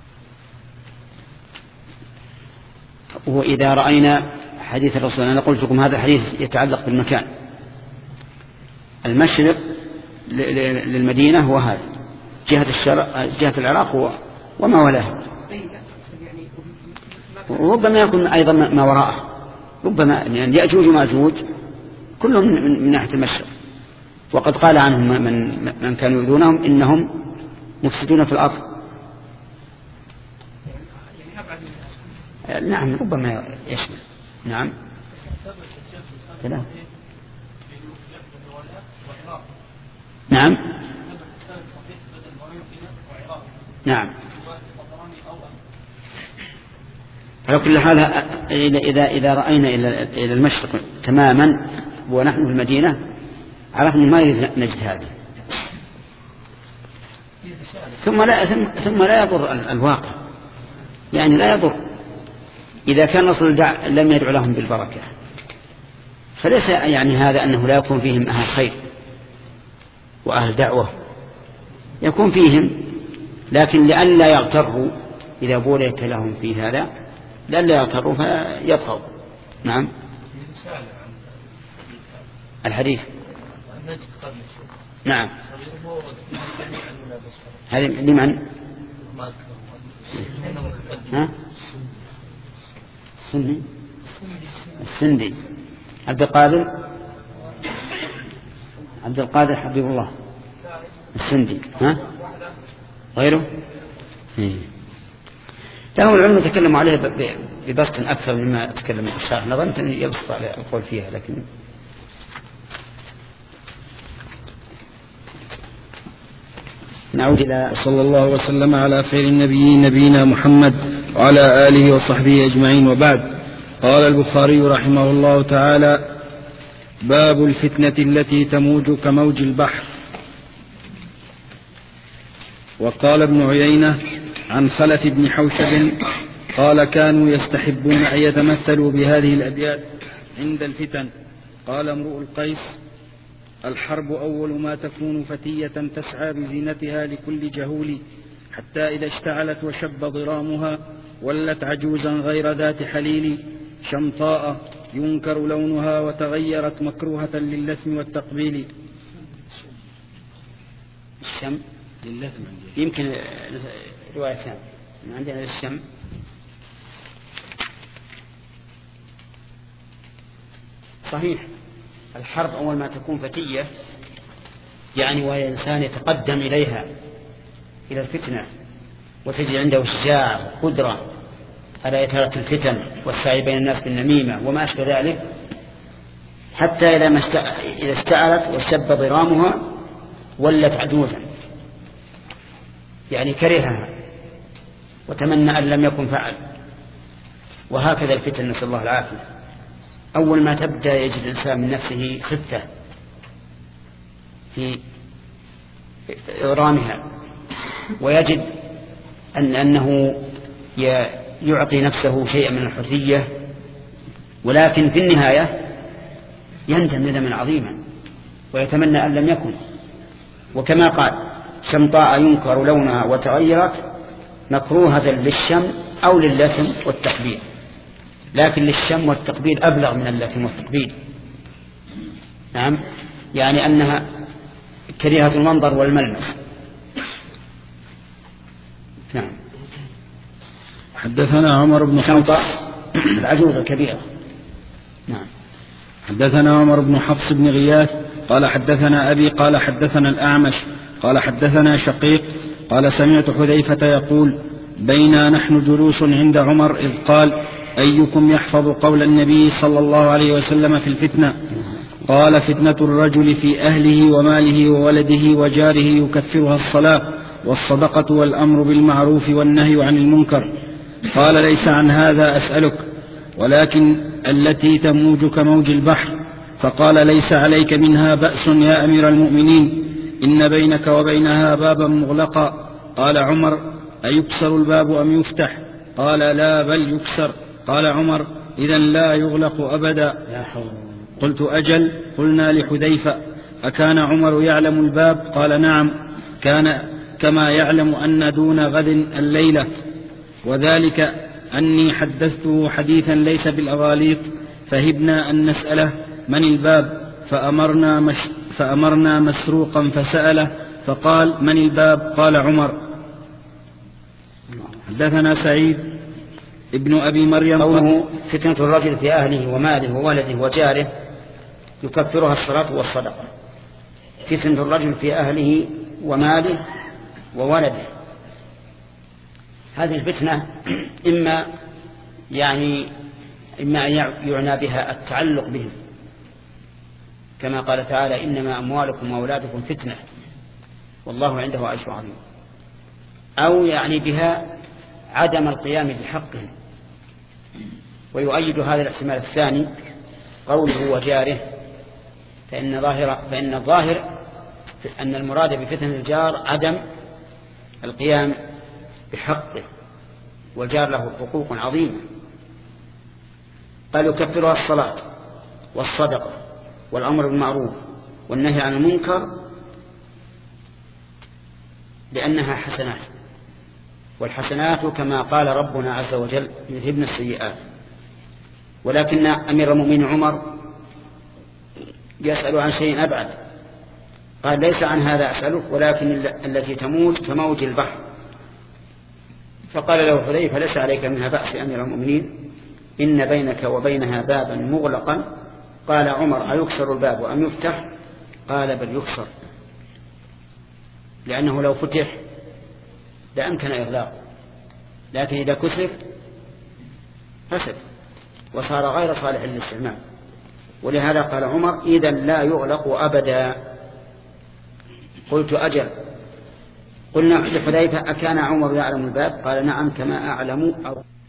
Speaker 1: وإذا رأينا حديث الرسول، أنا قلت لكم هذا الحديث يتعلق بالمكان. المشرق للمدينة هو هذا، جهة الشرق، جهة العراق وما ولاها، وربما يكون أيضا ما وراءه، ربما يعني يأجوج وماجوج كلهم من ناحية المشرق. وقد قال عنهم من, من كانوا يؤذونهم إنهم مفسدون في الأرض. نعم ربما يشمل. نعم. كلام. نعم. نعم. على كل حال إذا إذا رأينا إلى المشرق تماما ونحن في المدينة عرفنا ما يريد نجد هذه. ثم لا ثم لا يضر الواقع، يعني لا يضر إذا كان الرسول لم يدع لهم بالبركة، فليس يعني هذا أنه لا يكون فيهم أهل خير وأهل دعوة، يكون فيهم، لكن لئلا يغتروا إذا بورك لهم في هذا، لئلا يغتروا فيبقوا. نعم. الحديث. نعم. هذا لمن؟ ها؟ السندي. السندي. عبد القادر. عبد القادر حبيب الله. السندي. ها؟ غيره؟ إيه. له العلم يتكلم عليه ببسط أكثر مما تكلم الشارح، نظرت أن يبسط على القول فيها، لكن
Speaker 7: نعود إلى صلى الله وسلم على خير النبيين نبينا محمد وعلى آله وصحبه أجمعين، وبعد. قال البخاري رحمه الله تعالى: باب الفتنة التي تموج كموج البحر. وقال ابن عيينة عن خلف بن حوشب قال: كانوا يستحبون أن يتمثلوا بهذه الأبيات عند الفتن. قال امرؤ القيس: الحرب أول ما تكون فتية تسعى بزينتها لكل جهول، حتى إذا اشتعلت وشب ضرامها ولت عجوزا غير ذات حليل، شمطاء ينكر لونها وتغيرت مكروهة للثم والتقبيل.
Speaker 1: الشم للثم يمكن رواية ثانية عندنا الشم. صحيح، الحرب أول ما تكون فتية يعني وهي إنسان يتقدم إليها إلى الفتنة، وتجد عنده شجاعة وقدرة على إثارة الفتن والسعي بين الناس بالنميمة وما أشبه ذلك، حتى إذا, مست... إذا استعلت وشب ضرامها ولت عجوزا، يعني كرهها وتمنى أن لم يكن فعل. وهكذا الفتن، نسأل الله العافية. أول ما تبدأ يجد الإنسان من نفسه خفة في إغرامها، ويجد أن أنه يعطي نفسه شيئا من الحرية، ولكن في النهاية يندم ندما عظيما ويتمنى أن لم يكن. وكما قال: شمطاء ينكر لونها وتغيرت مكروهة للشم أو للثم والتقبيل، لكن للشم والتقبيل أبلغ من اللثم والتقبيل. نعم، يعني أنها كريهة المنظر والملمس. نعم.
Speaker 7: حدثنا عمر بن حفص
Speaker 1: العجوز الكبيرة. نعم.
Speaker 7: حدثنا عمر بن حفص بن غياث قال: حدثنا أبي قال: حدثنا الأعمش قال: حدثنا شقيق قال: سمعت حذيفة يقول: بينا نحن جلوس عند عمر إذ قال: أيكم يحفظ قول النبي صلى الله عليه وسلم في الفتنة؟ قال: فتنة الرجل في أهله وماله وولده وجاره يكفرها الصلاة والصدقة والأمر بالمعروف والنهي عن المنكر. قال: ليس عن هذا أسألك، ولكن التي تموج كموج البحر. فقال: ليس عليك منها بأس يا أمير المؤمنين، إن بينك وبينها بابا مغلقا. قال عمر: أيكسر الباب أم يفتح؟ قال: لا بل يكسر. قال عمر: إذن لا يغلق أبدا. قلت: أجل. قلنا لحذيفة: أكان عمر يعلم الباب؟ قال: نعم، كان كما يعلم أن دون غد الليلة، وذلك أني حدثته حديثا ليس بالأغاليط، فهبنا أن نسأله من الباب، فأمرنا, مش فأمرنا مسروقا فسأله فقال: من الباب؟ قال: عمر. حدثنا سعيد ابن أبي مريم.
Speaker 1: قوله فتنة الرجل في أهله وماله وولده وجاره يكفرها الصلاة والصدقة. فتنة الرجل في أهله وماله وولده، هذه الفتنة إما يعني إما أن يعنى بها التعلق بهم، كما قال تعالى: إنما أموالكم وأولادكم فتنة والله عنده أجر عظيم، أو يعني بها عدم القيام بحقهم. ويؤيد هذا الاحتمال الثاني قوله وجاره، فإن ظاهر فإن الظاهر أن المراد بفتنة الجار عدم القيام بحقه، والجار له حقوق عظيمة. قال: يكفرها الصلاة والصدقة والأمر بالمعروف والنهي عن المنكر، لأنها حسنات، والحسنات كما قال ربنا عز وجل يذهبن السيئات. ولكن أمير المؤمنين عمر يسأل عن شيء أبعد، قال: ليس عن هذا أسألك، ولكن التي تموت كموج البحر. فقال له حذيفة: ليس عليك منها بأس أمير المؤمنين، إن بينك وبينها بابا مغلقا. قال عمر: أيكسر الباب أم يفتح؟ قال: بل يكسر، لأنه لو فتح لأمكن إغلاقه، لكن إذا كسر فسد وصار غير صالح للاستعمال. ولهذا قال عمر: إذا لا يغلق أبدا. قلت: أجل. قلنا لحذيفة: أكان عمر يعلم الباب؟ قال: نعم، كما أعلم. أو